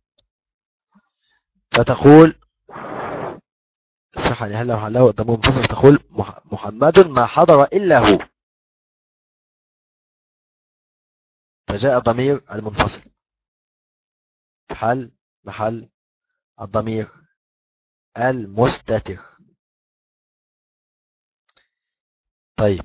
A: فتقول يصح أن يحل محله الضمير منفصل، فتقول محمد ما حضر إلا هو، فجاء ضمير المنفصل في محل الضمير المستتر. طيب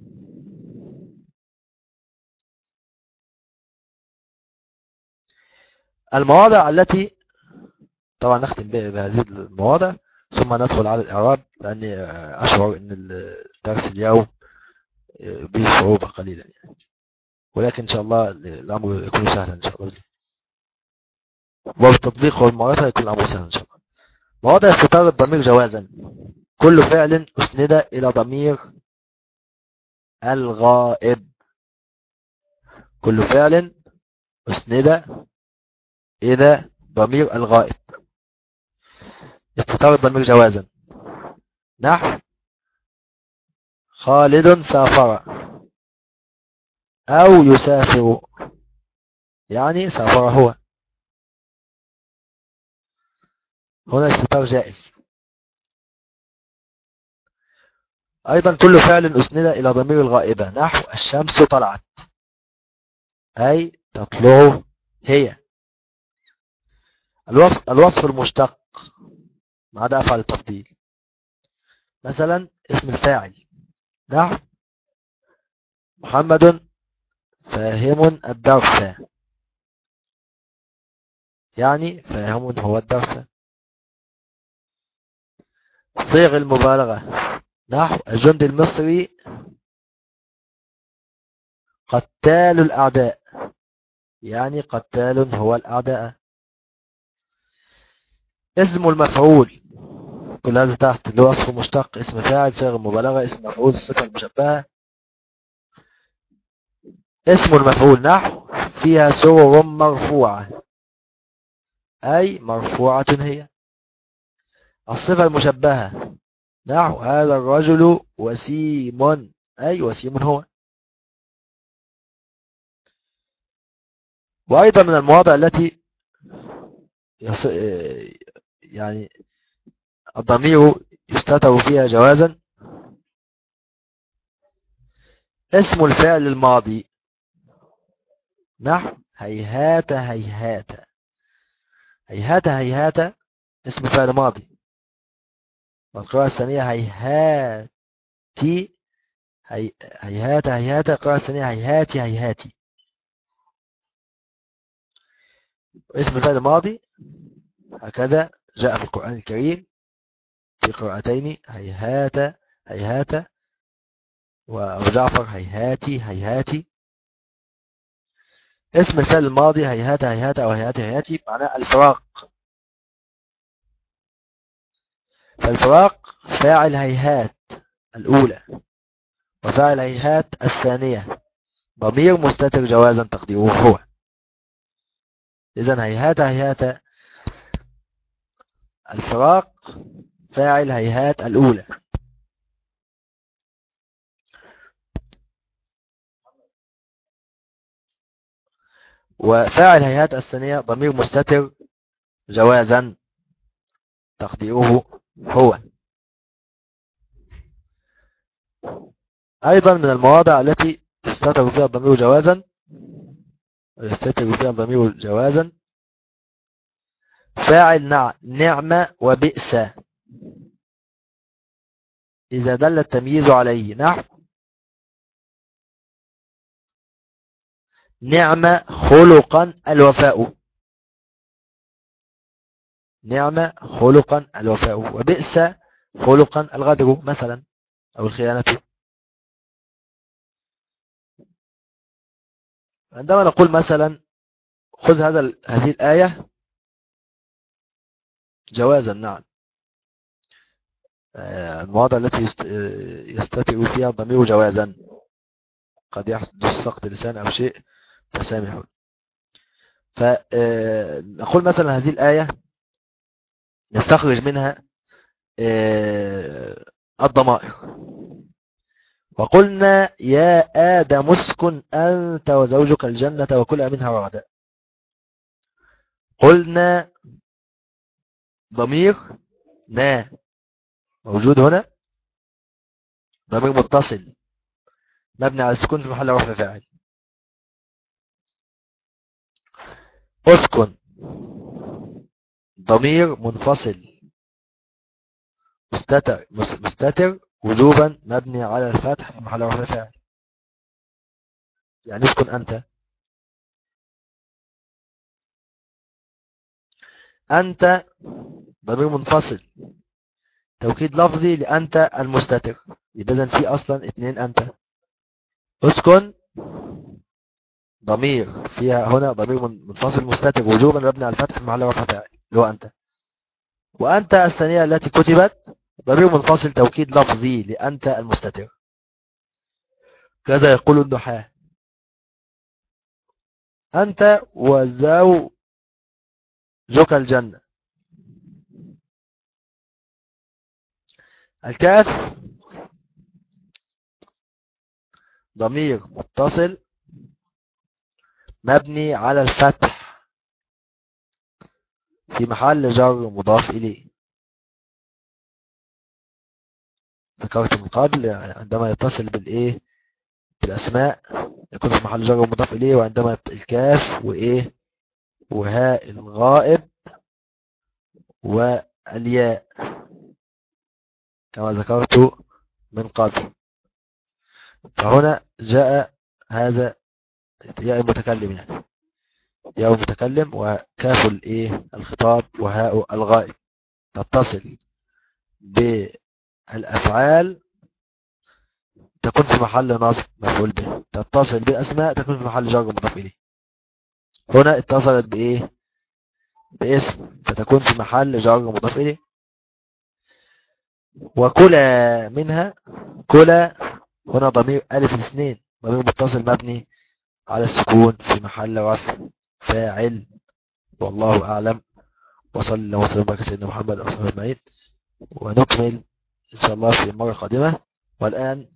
A: المواضع التي طبعا نختم بهذه المواضع ثم ندخل على الإعراب، لأني أشعر أن الدرس اليوم به صعوبة قليلا يعني. ولكن إن شاء الله الأمر يكون سهلا إن شاء الله، وبالتطبيق والممارسة يكون الأمر سهلا إن شاء الله. مواضع استتار الضمير جوازا: كل فعل أسند إلى ضمير الغائب، كل فعل أسند إلى ضمير الغائب استتار الضمير جوازا، نحو خالد سافر أو يسافر، يعني سافر هو، هنا استتار جائز. أيضا كل فعل أسند إلى ضمير الغائبة، نحو الشمس طلعت، أي تطلع هي. الوصف المشتق ما عدا أفعل التفضيل، مثلا اسم الفاعل، نحو محمد فاهم الدرس، يعني فاهم هو الدرس. صيغ المبالغة، نحو الجندي المصري قتال الأعداء، يعني قتال هو الأعداء. اسم المفعول كل هذا تحت اللي هو وصف مشتق، اسم فاعل، صيغ المبالغة، اسم مفعول، الصفة المشبهة. اسم المفعول نحو فيها سرر مرفوعة، أي مرفوعة هي. الصفة المشبهة نحو هذا الرجل وسيم، أي وسيم هو. وأيضا من المواضع التي يعني الضمير يستتر فيها جوازا اسم الفعل الماضي نحو هيهات هيهات. هيهات هيهات اسم فعل ماضي. والقراءة الثانية هيهاتي هيهات هيهات. القراءة الثانية هيهاتي هيهاتي. اسم فعل ماضي هكذا جاء في القرآن الكريم في قراءتين هيهات هيهات، وأبو جعفر هيهاتي هيهاتي. اسم الفعل الماضي هيهات هيهات أو هيهاتي هيهاتي معناه الفراق. فالفراق فاعل هيهات الأولى وفاعل هيهات الثانية ضمير مستتر جوازا تقديره هو. إذن هيهات هيهات الفراق فاعل هيهات الأولى. وفاعل هيهات الثانية ضمير مستتر جوازا تقديره هو. أيضا من المواضع التي يستتر فيها الضمير جوازا فاعل نعمة وبئس إذا دل التمييز عليه نحو نعمة خلقا الوفاء. نعمة خلقا الوفاء وبئس خلقا الغدر مثلا أو الخيانة. عندما نقول مثلا خذ هذه الآية جوازا نعم، المواضع التي يستتر فيها الضمير جوازا قد يحدث سقط لسان أو شيء فسامحوا. فنقول مثلا هذه الآية نستخرج منها الضمائر. وقلنا يا آدم اسكن أنت وزوجك الجنة وكلا منها رغدا. قلنا ضمير نا موجود هنا ضمير متصل مبني على السكون في محل رفع فاعل. اسكن ضمير منفصل مستتر وجوبا مبني على الفتح في محل رفع فاعل. يعني اسكن أنت. أنت ضمير منفصل توكيد لفظي لأنت المستتر. يبقى في أصلا اتنين أنت. اسكن ضمير فيها هنا ضمير منفصل مستتر وجوبا مبني على الفتح في محل رفع فاعل اللي هو أنت. وأنت الثانية التي كتبت ضمير منفصل توكيد لفظي لأنت المستتر. كذا يقول النحاة أنت وزوجك الجنة. الكاف ضمير متصل مبني على الفتح في محل جر مضاف إليه. ذكرت من قبل عندما يتصل بالإيه بالأسماء يكون في محل جر مضاف إليه، وعندما الكاف وإيه وهاء الغائب والياء كما ذكرت من قبل. فهنا جاء هذا ياء المتكلم يعني ياء المتكلم وكاف الايه الخطاب وهاء الغائب تتصل بالافعال تكون في محل نصب مفعول به. تتصل بالاسماء تكون في محل جر مضاف اليه. هنا اتصلت بايه باسم فتكون في محل جر مضاف اليه. وكلا منها كلا هنا ضمير ألف الاثنين ضمير متصل مبني على السكون في محل رفع فاعل، والله أعلم. وصلى الله وسلم على سيدنا محمد وعلى آله أجمعين، ونكمل إن شاء الله في المرة القادمة. والآن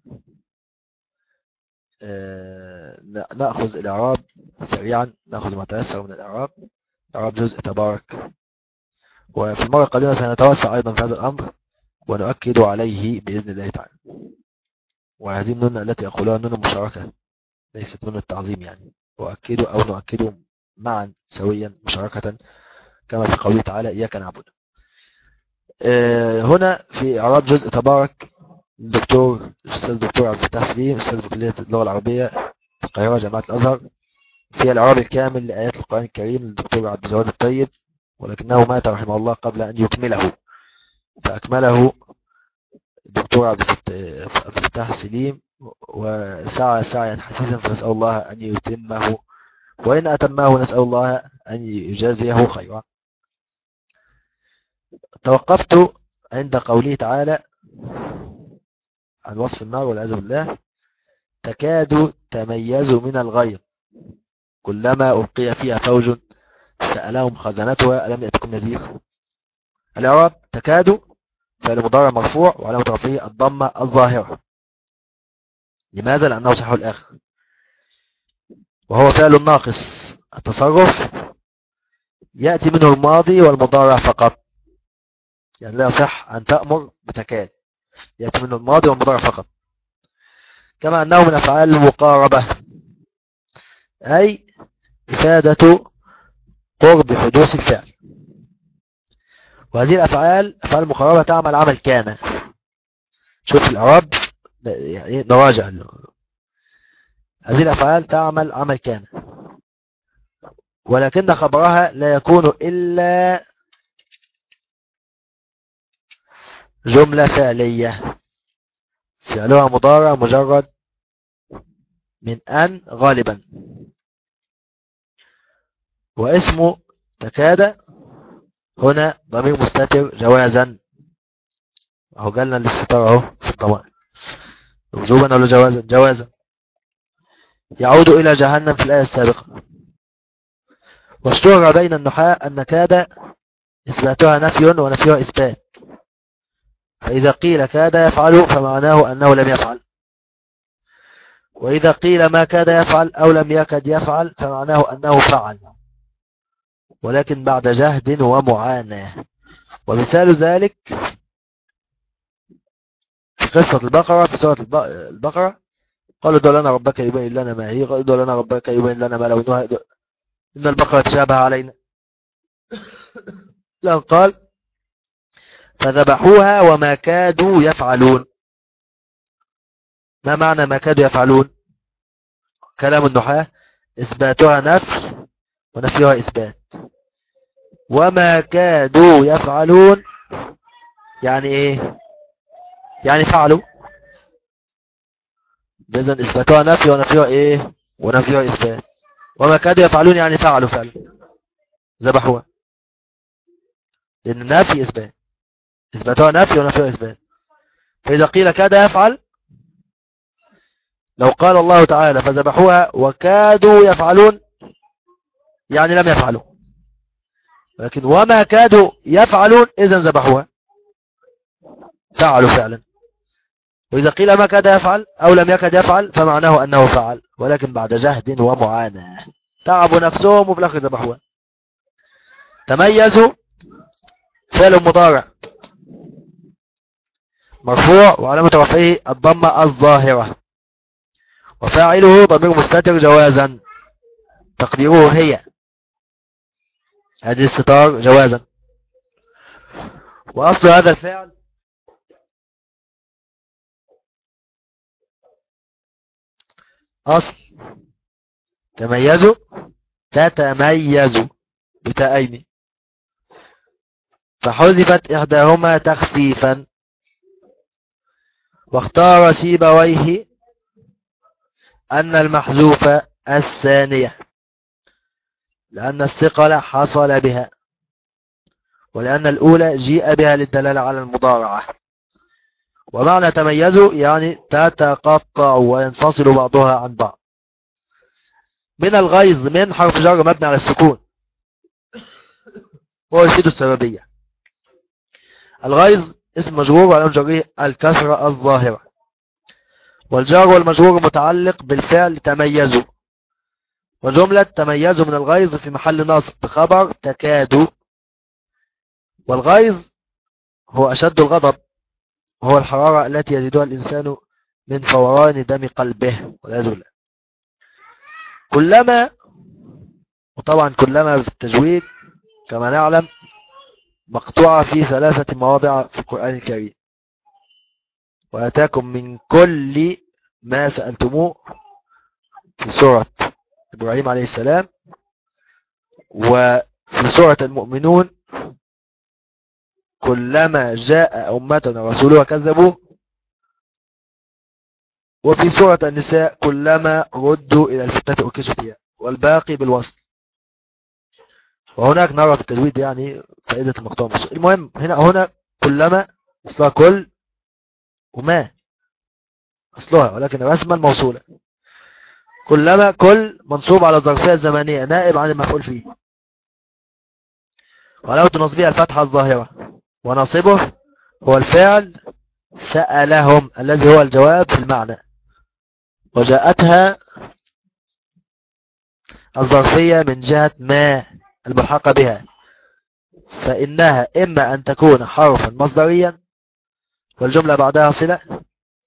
A: نأخذ الإعراب سريعا، نأخذ ما تيسر من الإعراب، إعراب جزء تبارك. وفي المرة القادمة سنتوسع أيضا في هذا الأمر ونؤكد عليه بإذن الله تعالى. وهذه النون التي أقولها نون مشاركة ليست نون التعظيم، يعني أؤكد أو نؤكد معا سويا مشاركة، كما في قوله تعالى إياك نعبد. هنا في إعراب جزء تبارك الأستاذ دكتور عبد الفتاح سليم، أستاذ بكلية اللغة العربية القاهرة جامعة الأزهر، في الإعراب الكامل لآيات القرآن الكريم للدكتور عبد الجواد الطيب، ولكنه مات رحمه الله قبل أن يكمله، فأكمله الدكتور عبد الفتاح سليم وسعى سعيا حثيثا، فنسأل الله أن يتمه، وإن أتمه نسأل الله أن يجازيه خيرا. توقفت عند قوله تعالى عن وصف النار والعياذ بالله: تكاد تميز من الغيظ كلما ألقي فيها فوج سألهم خزنتها ألم يأتكم نذير. الإعراب: تكاد فعل مضارع مرفوع وعلامة رفعه الضمة الظاهرة. لماذا؟ لأنه صحيح الآخر، وهو فعل ناقص التصرف يأتي منه الماضي والمضارع فقط، يعني لا يصح أن تأمر بتكاد، يأتي منه الماضي والمضارع فقط. كما أنه من أفعال المقاربة، أي إفادة قرب حدوث الفعل. وهذه الأفعال أفعال المقاربة تعمل عمل كان. شوف الإعراب يعني نراجع، هذه الأفعال تعمل عمل كان، ولكن خبرها لا يكون إلا جملة فعلية فعلها مضارع مجرد من أن غالبا. واسم تكاد هنا ضمير مستتر جوازا، اهو قالنا الاستتار اهو في الضمائر، وجوبا ولا جوازا؟ جوازا. يعود إلى جهنم في الآية السابقة. واشتهر بين النحاة أن كاد إثباتها نفي ونفيها إثبات، فإذا قيل كاد يفعل فمعناه أنه لم يفعل، وإذا قيل ما كاد يفعل أو لم يكد يفعل فمعناه أنه فعل، ولكن بعد جهد ومعاناة. ومثال ذلك في قصة البقرة، في سورة البقرة: قالوا ادع لنا ربك يبين لنا ما هي، قالوا ادع لنا ربك يبين لنا ما لونها، إن البقرة تشابه علينا. لأن قال فذبحوها وما كادوا يفعلون. ما معنى ما كادوا يفعلون؟ كلام النحاة: إثباتها نفي ونفيها إثبات. وما كادوا يفعلون يعني إيه؟ يعني فعلوا. إذن إثباتها نفي ونفيها إيه؟ ونفيها إثبات. وما كادوا يفعلون يعني فعلوا فعلا، ذبحوها، لأن النفي إثبات، إثباتها نفي ونفيها إثبات. فإذا قيل كاد يفعل، لو قال الله تعالى فذبحوها وكادوا يفعلون يعني لم يفعلوا، لكن وما كادوا يفعلون إذن ذبحوها، فعلوا فعلا. وإذا قيل ما كاد يفعل أو لم يكد يفعل فمعناه أنه فعل، ولكن بعد جهد ومعاناة، تعبوا نفسهم وفي الآخر ذبحوها. تميزوا فعل مضارع مرفوع وعلامة رفعه الضمة الظاهرة، وفاعله ضمير مستتر جوازا تقديره هي، هذه الستار جوازا. وأصل هذا الفعل أصل تميزوا تتميز بتأين، فحذفت إحداهما تخفيفا، واختار سيبويه أن المحذوف الثانية لأن الثقل حصل بها، ولأن الأولى جيء بها للدلالة على المضارعة. ومعنى تميزوا يعني تتقطع وينفصل بعضها عن بعض. من الغيظ من حرف جر مبني على السكون وهو يفيد السببية. الغيظ اسم مجرور وعلامة جره الكسرة الظاهرة. والجار والمجرور متعلق بالفعل تميزوا، وجملة تميزوا من الغيظ في محل نصب بخبر تكاد. والغيظ هو أشد الغضب، وهو الحرارة التي يجدها الإنسان من فوران دم قلبه والعياذ بالله. كلما، وطبعا كلما في التجويد كما نعلم مقطوعة في 3 مواضع في القرآن الكريم. وآتاكم من كل ما سألتموه في سورة إبراهيم عليه السلام، وفي سورة المؤمنون كلما جاء أمتنا رسولها كذبوه، وفي سورة النساء كلما ردوا إلى الفتنة أركسوا فيها، والباقي بالوصل. وهناك نرى في التجويد يعني فائدة المقطوع مصر. المهم هنا كلما أصلها كل وما أصلها، ولكن رسما موصولة. كلما كل منصوب على الظرفية الزمنية نائب عن المفعول فيه، وعلامة نصبها الفتحة الظاهرة، وناصبه هو الفعل سألهم الذي هو الجواب في المعنى. وجاءتها الظرفية من جهة ما الملحقة بها، فإنها إما أن تكون حرفا مصدريا والجملة بعدها صلة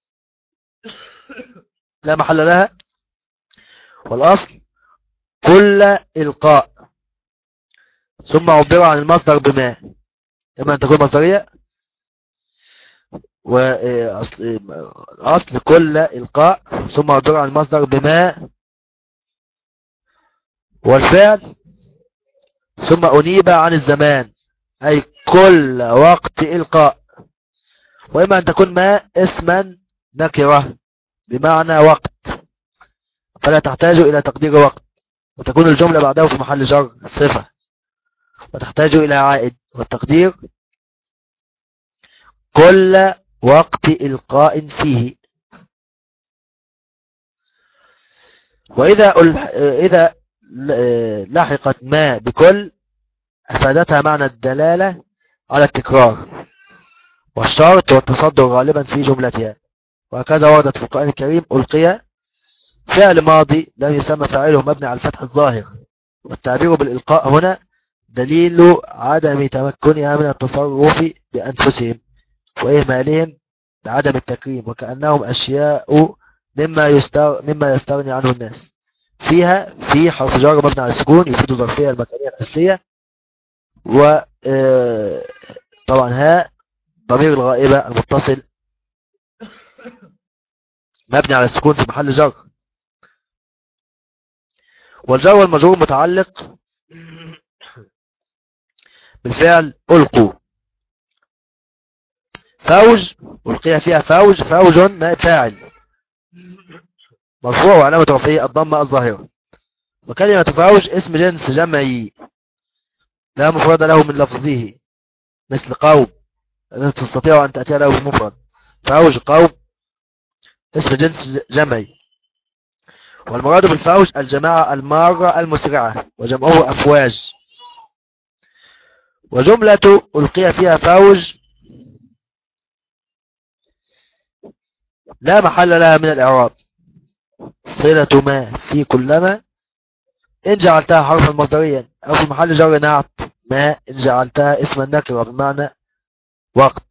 A: لا محل لها، والأصل كل إلقاء، ثم عبر عن المصدر بما، إما أن تكون مصدرية، وأصل كل إلقاء ثم عبر عن المصدر بما والفعل، ثم أنيب عن الزمان أي كل وقت إلقاء. وإما أن تكون ما اسما نكرة بمعنى وقت فلا تحتاج إلى تقدير وقت، وتكون الجملة بعده في محل جر صفة وتحتاج إلى عائد، والتقدير كل وقت إلقاء فيه. وإذا لحقت ما بكل أفادتها معنى الدلالة على التكرار والشرط والتصدر غالبا في جملتها. وهكذا وردت في القرآن الكريم ألقي فعل ماضي لم يسمى فاعله مبني على الفتح الظاهر، والتعبير بالإلقاء هنا دليل عدم تمكنها من التصرف بأنفسهم وإهمالهم بعدم التكريم، وكأنهم أشياء مما يستغني عنه الناس. فيها في حرف جر مبني على السكون يفيد الظرفية المكانية الحسية، وطبعا ها ضمير الغائبة المتصل مبني على السكون في محل جر. والجر والمجرور متعلق بالفعل ألقوا. فوج ألقي فيها فوج، فوج نائب فاعل مرفوع وعلامة رفعه الضمة الظاهرة. وكلمة فوج اسم جنس جمعي لا مفرد له من لفظه مثل قوم، لا تستطيع أن تأتي له بمفرد. فوج قوم اسم جنس جمعي. والمراد بالفوج الجماعة المارة المسرعة وجمعه أفواج. وجملة ألقي فيها فوج لا محل لها من الإعراب، صلة ما في كلما إن جعلتها حرفا مصدريا، أو في محل جر نعت ما إن جعلتها اسما نكرة بمعنى وقت.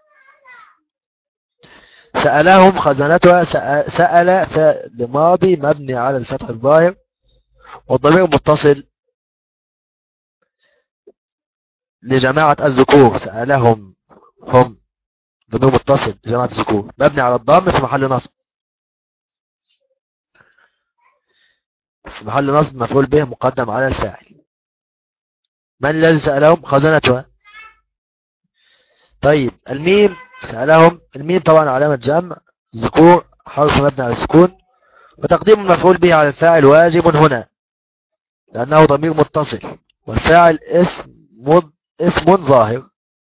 A: سألهم خزنتها، سأل فعل ماضي مبني على الفتح الظاهر، والضمير متصل لجماعة الذكور. سألهم هم ضمير متصل لجماعة الذكور مبني على الضم في محل نصب، في محل نصب مفعول به مقدم على الفاعل. من الذي سألهم؟ خزنتها. طيب الميم سألهم، الميم طبعا علامة جمع ذكور حرف مبني على السكون، وتقديم المفعول به على الفاعل واجب هنا لأنه ضمير متصل، والفاعل اسم ظاهر.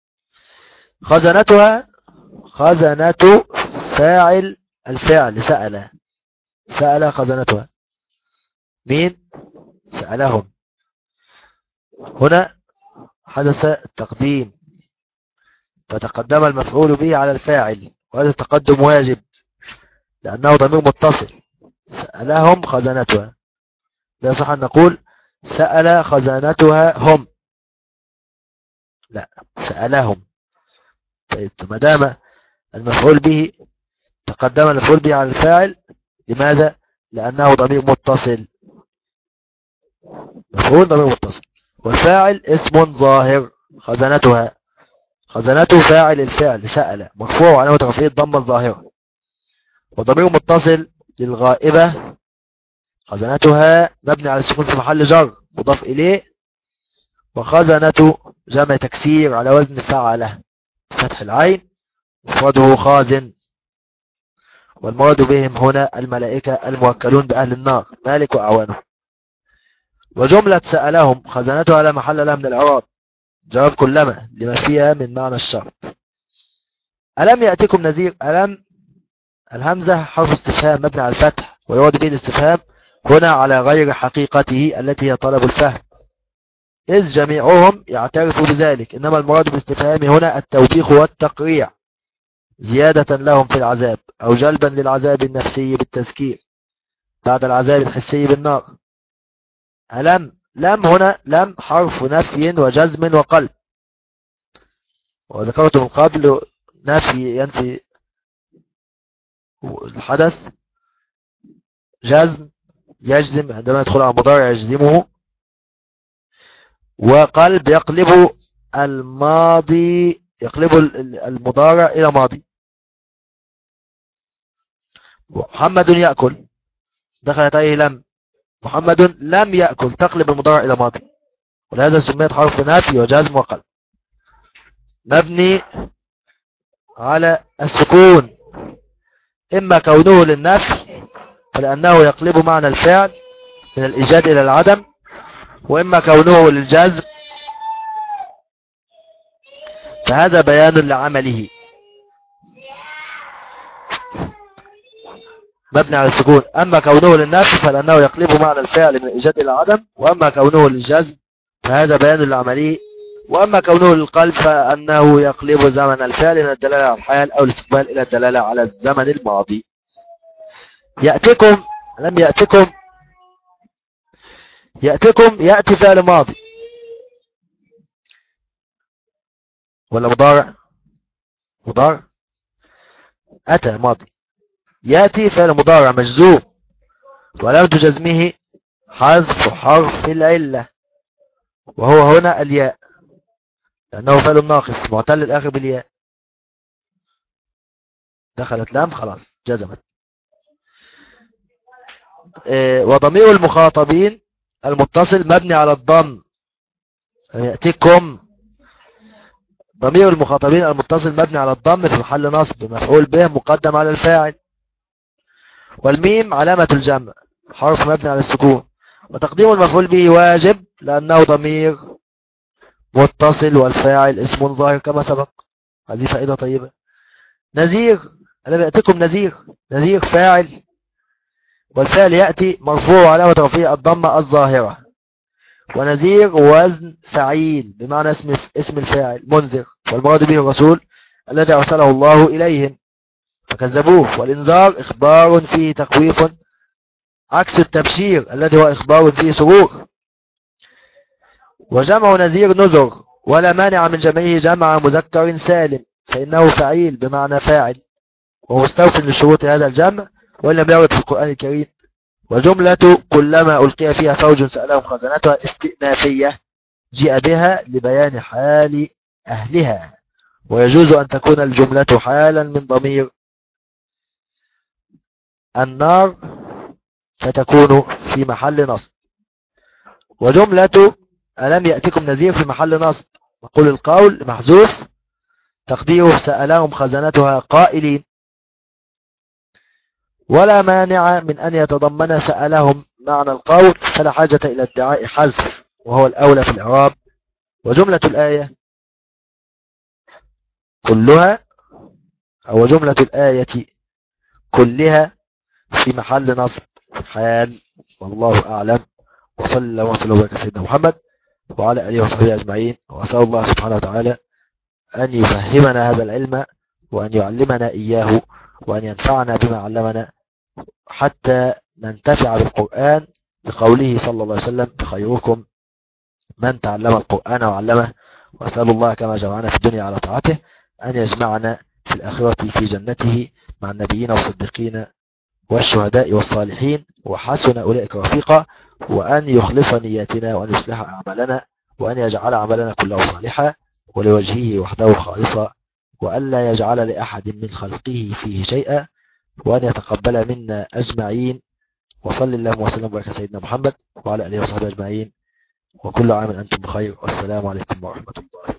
A: خزنتها خزنة فاعل الفعل سأل، سأل خزنتها. مين؟ سألهم. هنا حدث التقديم فتقدم المفعول به على الفاعل، وهذا التقدم واجب لأنه ضمير متصل. سألهم خزنتها، لا يصح أن نقول سأل خزنتها هم، لا، سألهم. طيب ما دام المفعول به تقدم المفعول به على الفاعل، لماذا؟ لأنه ضمير متصل، مفعول ضمير متصل، والفاعل اسم ظاهر. خزنتها، خزنته فاعل الفعل سأل مرفوع وعلامة رفعه الضمة الظاهرة، وضمير متصل للغائبة خزنتها مبني على السكون في محل جر مضاف إليه، وخزنته جمع تكسير على وزن فعله فتح العين مفرده خازن، والمراد بهم هنا الملائكة الموكلون بأهل النار مالك وأعوانه. وجملة سألهم خزنتها لا محل لها من الإعراب، جواب كلما لما فيها من معنى الشرط. ألم يأتكم نذير؟ ألم الهمزة حرف استفهام مبني على الفتح، ويراد به الاستفهام هنا على غير حقيقته التي هي طلب الفهم، إذ جميعهم يعترف بذلك، إنما المراد بالاستفهام هنا التوبيخ والتقريع زيادة لهم في العذاب، أو جلبا للعذاب النفسي بالتذكير بعد العذاب الحسي بالنار. ألم، لم هنا لم حرف نفي وجزم وقلب، وذكرت من قبل نفي ينفي الحدث، جزم يجزم عندما يدخل على مضارع يجزمه، وقلب يقلب الماضي، يقلب المضارع إلى ماضي. محمد يأكل دخلت عليه لم، محمد لم يأكل تقلب المضارع إلى ماضي، ولهذا سميت حرف نفي وجزم وقلب. مبني على السكون إما كونه للنفي فلأنه يقلب معنى الفعل من الإيجاد إلى العدم، وإما كونه للجزم فهذا بيان لعمله. مبني على السكون أما كونه للنفي فلأنه يقلب معنى الفعل من الإيجاد إلى العدم، وأما كونه للجزم فهذا بيان لعمله، وأما كونه للقلب فأنه يقلب زمن الفعل من الدلالة على الحال أو الاستقبال إلى الدلالة على الزمن الماضي. يأتكم، لم يأتكم، يأتكم يأتي فعل ماضي ولا مضارع؟ مضارع، أتى ماضي، يأتي فعل مضارع مجزوم ولم تجزمه حذف حرف العلة وهو هنا الياء، لأنه فعل ناقص معتل الآخر بالياء. دخلت لام خلاص جزمت. وضمير المخاطبين المتصل مبني على الضم. يأتيكم، ضمير المخاطبين المتصل مبني على الضم في محل نصب مفعول به مقدم على الفاعل، والميم علامة الجمع حرف مبني على السكون، وتقديم المفعول به واجب لأنه ضمير متصل والفاعل اسم ظاهر كما سبق. هذه فائدة طيبة. نذير، ألم يأتكم نذير؟ نذير فاعل، والفعل يأتي مرفوع علامة رفعه الضمة الظاهرة، ونذير وزن فعيل بمعنى اسم الفاعل منذر، والمراد به الرسول الذي أرسله الله إليهم فكذبوه، والإنذار إخبار فيه تخويف عكس التبشير الذي هو إخبار فيه سرور. وجمع نذير نذر، ولا مانع من جمعه جمع مذكر سالم فإنه فعيل بمعنى فاعل، ومستوفٍ لشروط هذا الجمع وإن لم يرد في القرآن الكريم. وجملة كلما ألقي فيها فوج سألهم خزنتها استئنافية جاء بها لبيان حال أهلها، ويجوز أن تكون الجملة حالا من ضمير النار فتكون في محل نصب. وجملة ألم يأتكم نذير في محل نصب، نقول القول محذوف تقديره سألهم خزنتها قائلين، ولا مانع من أن يتضمن سألهم معنى القول فلا حاجة إلى ادعاء حذف وهو الأولى في الإعراب. وجملة الآية كلها أو جملة الآية كلها في محل نصب حال. والله أعلم. وصلى الله وسلم وبارك على سيدنا محمد وعلى آله وصحبه أجمعين. وأسأل الله سبحانه وتعالى أن يفهمنا هذا العلم وأن يعلمنا إياه وأن ينفعنا بما علمنا حتى ننتفع بالقرآن، لقوله صلى الله عليه وسلم: خيركم من تعلم القرآن وعلمه. وأسأل الله كما جمعنا في الدنيا على طاعته أن يجمعنا في الآخرة في جنته مع النبيين والصديقين والشهداء والصالحين وحسن أولئك رفيقا، وأن يخلص نياتنا وأن يصلح أعمالنا وأن يجعل عملنا كله صالحا ولوجهه وحده خالصا، وأن لا يجعل لأحد من خلقه فيه شيئا، وأن يتقبل منا أجمعين. وصل اللهم وسلم وبارك على سيدنا محمد وعلى آله وصحبه أجمعين. وكل عام أنتم بخير، والسلام عليكم ورحمة الله.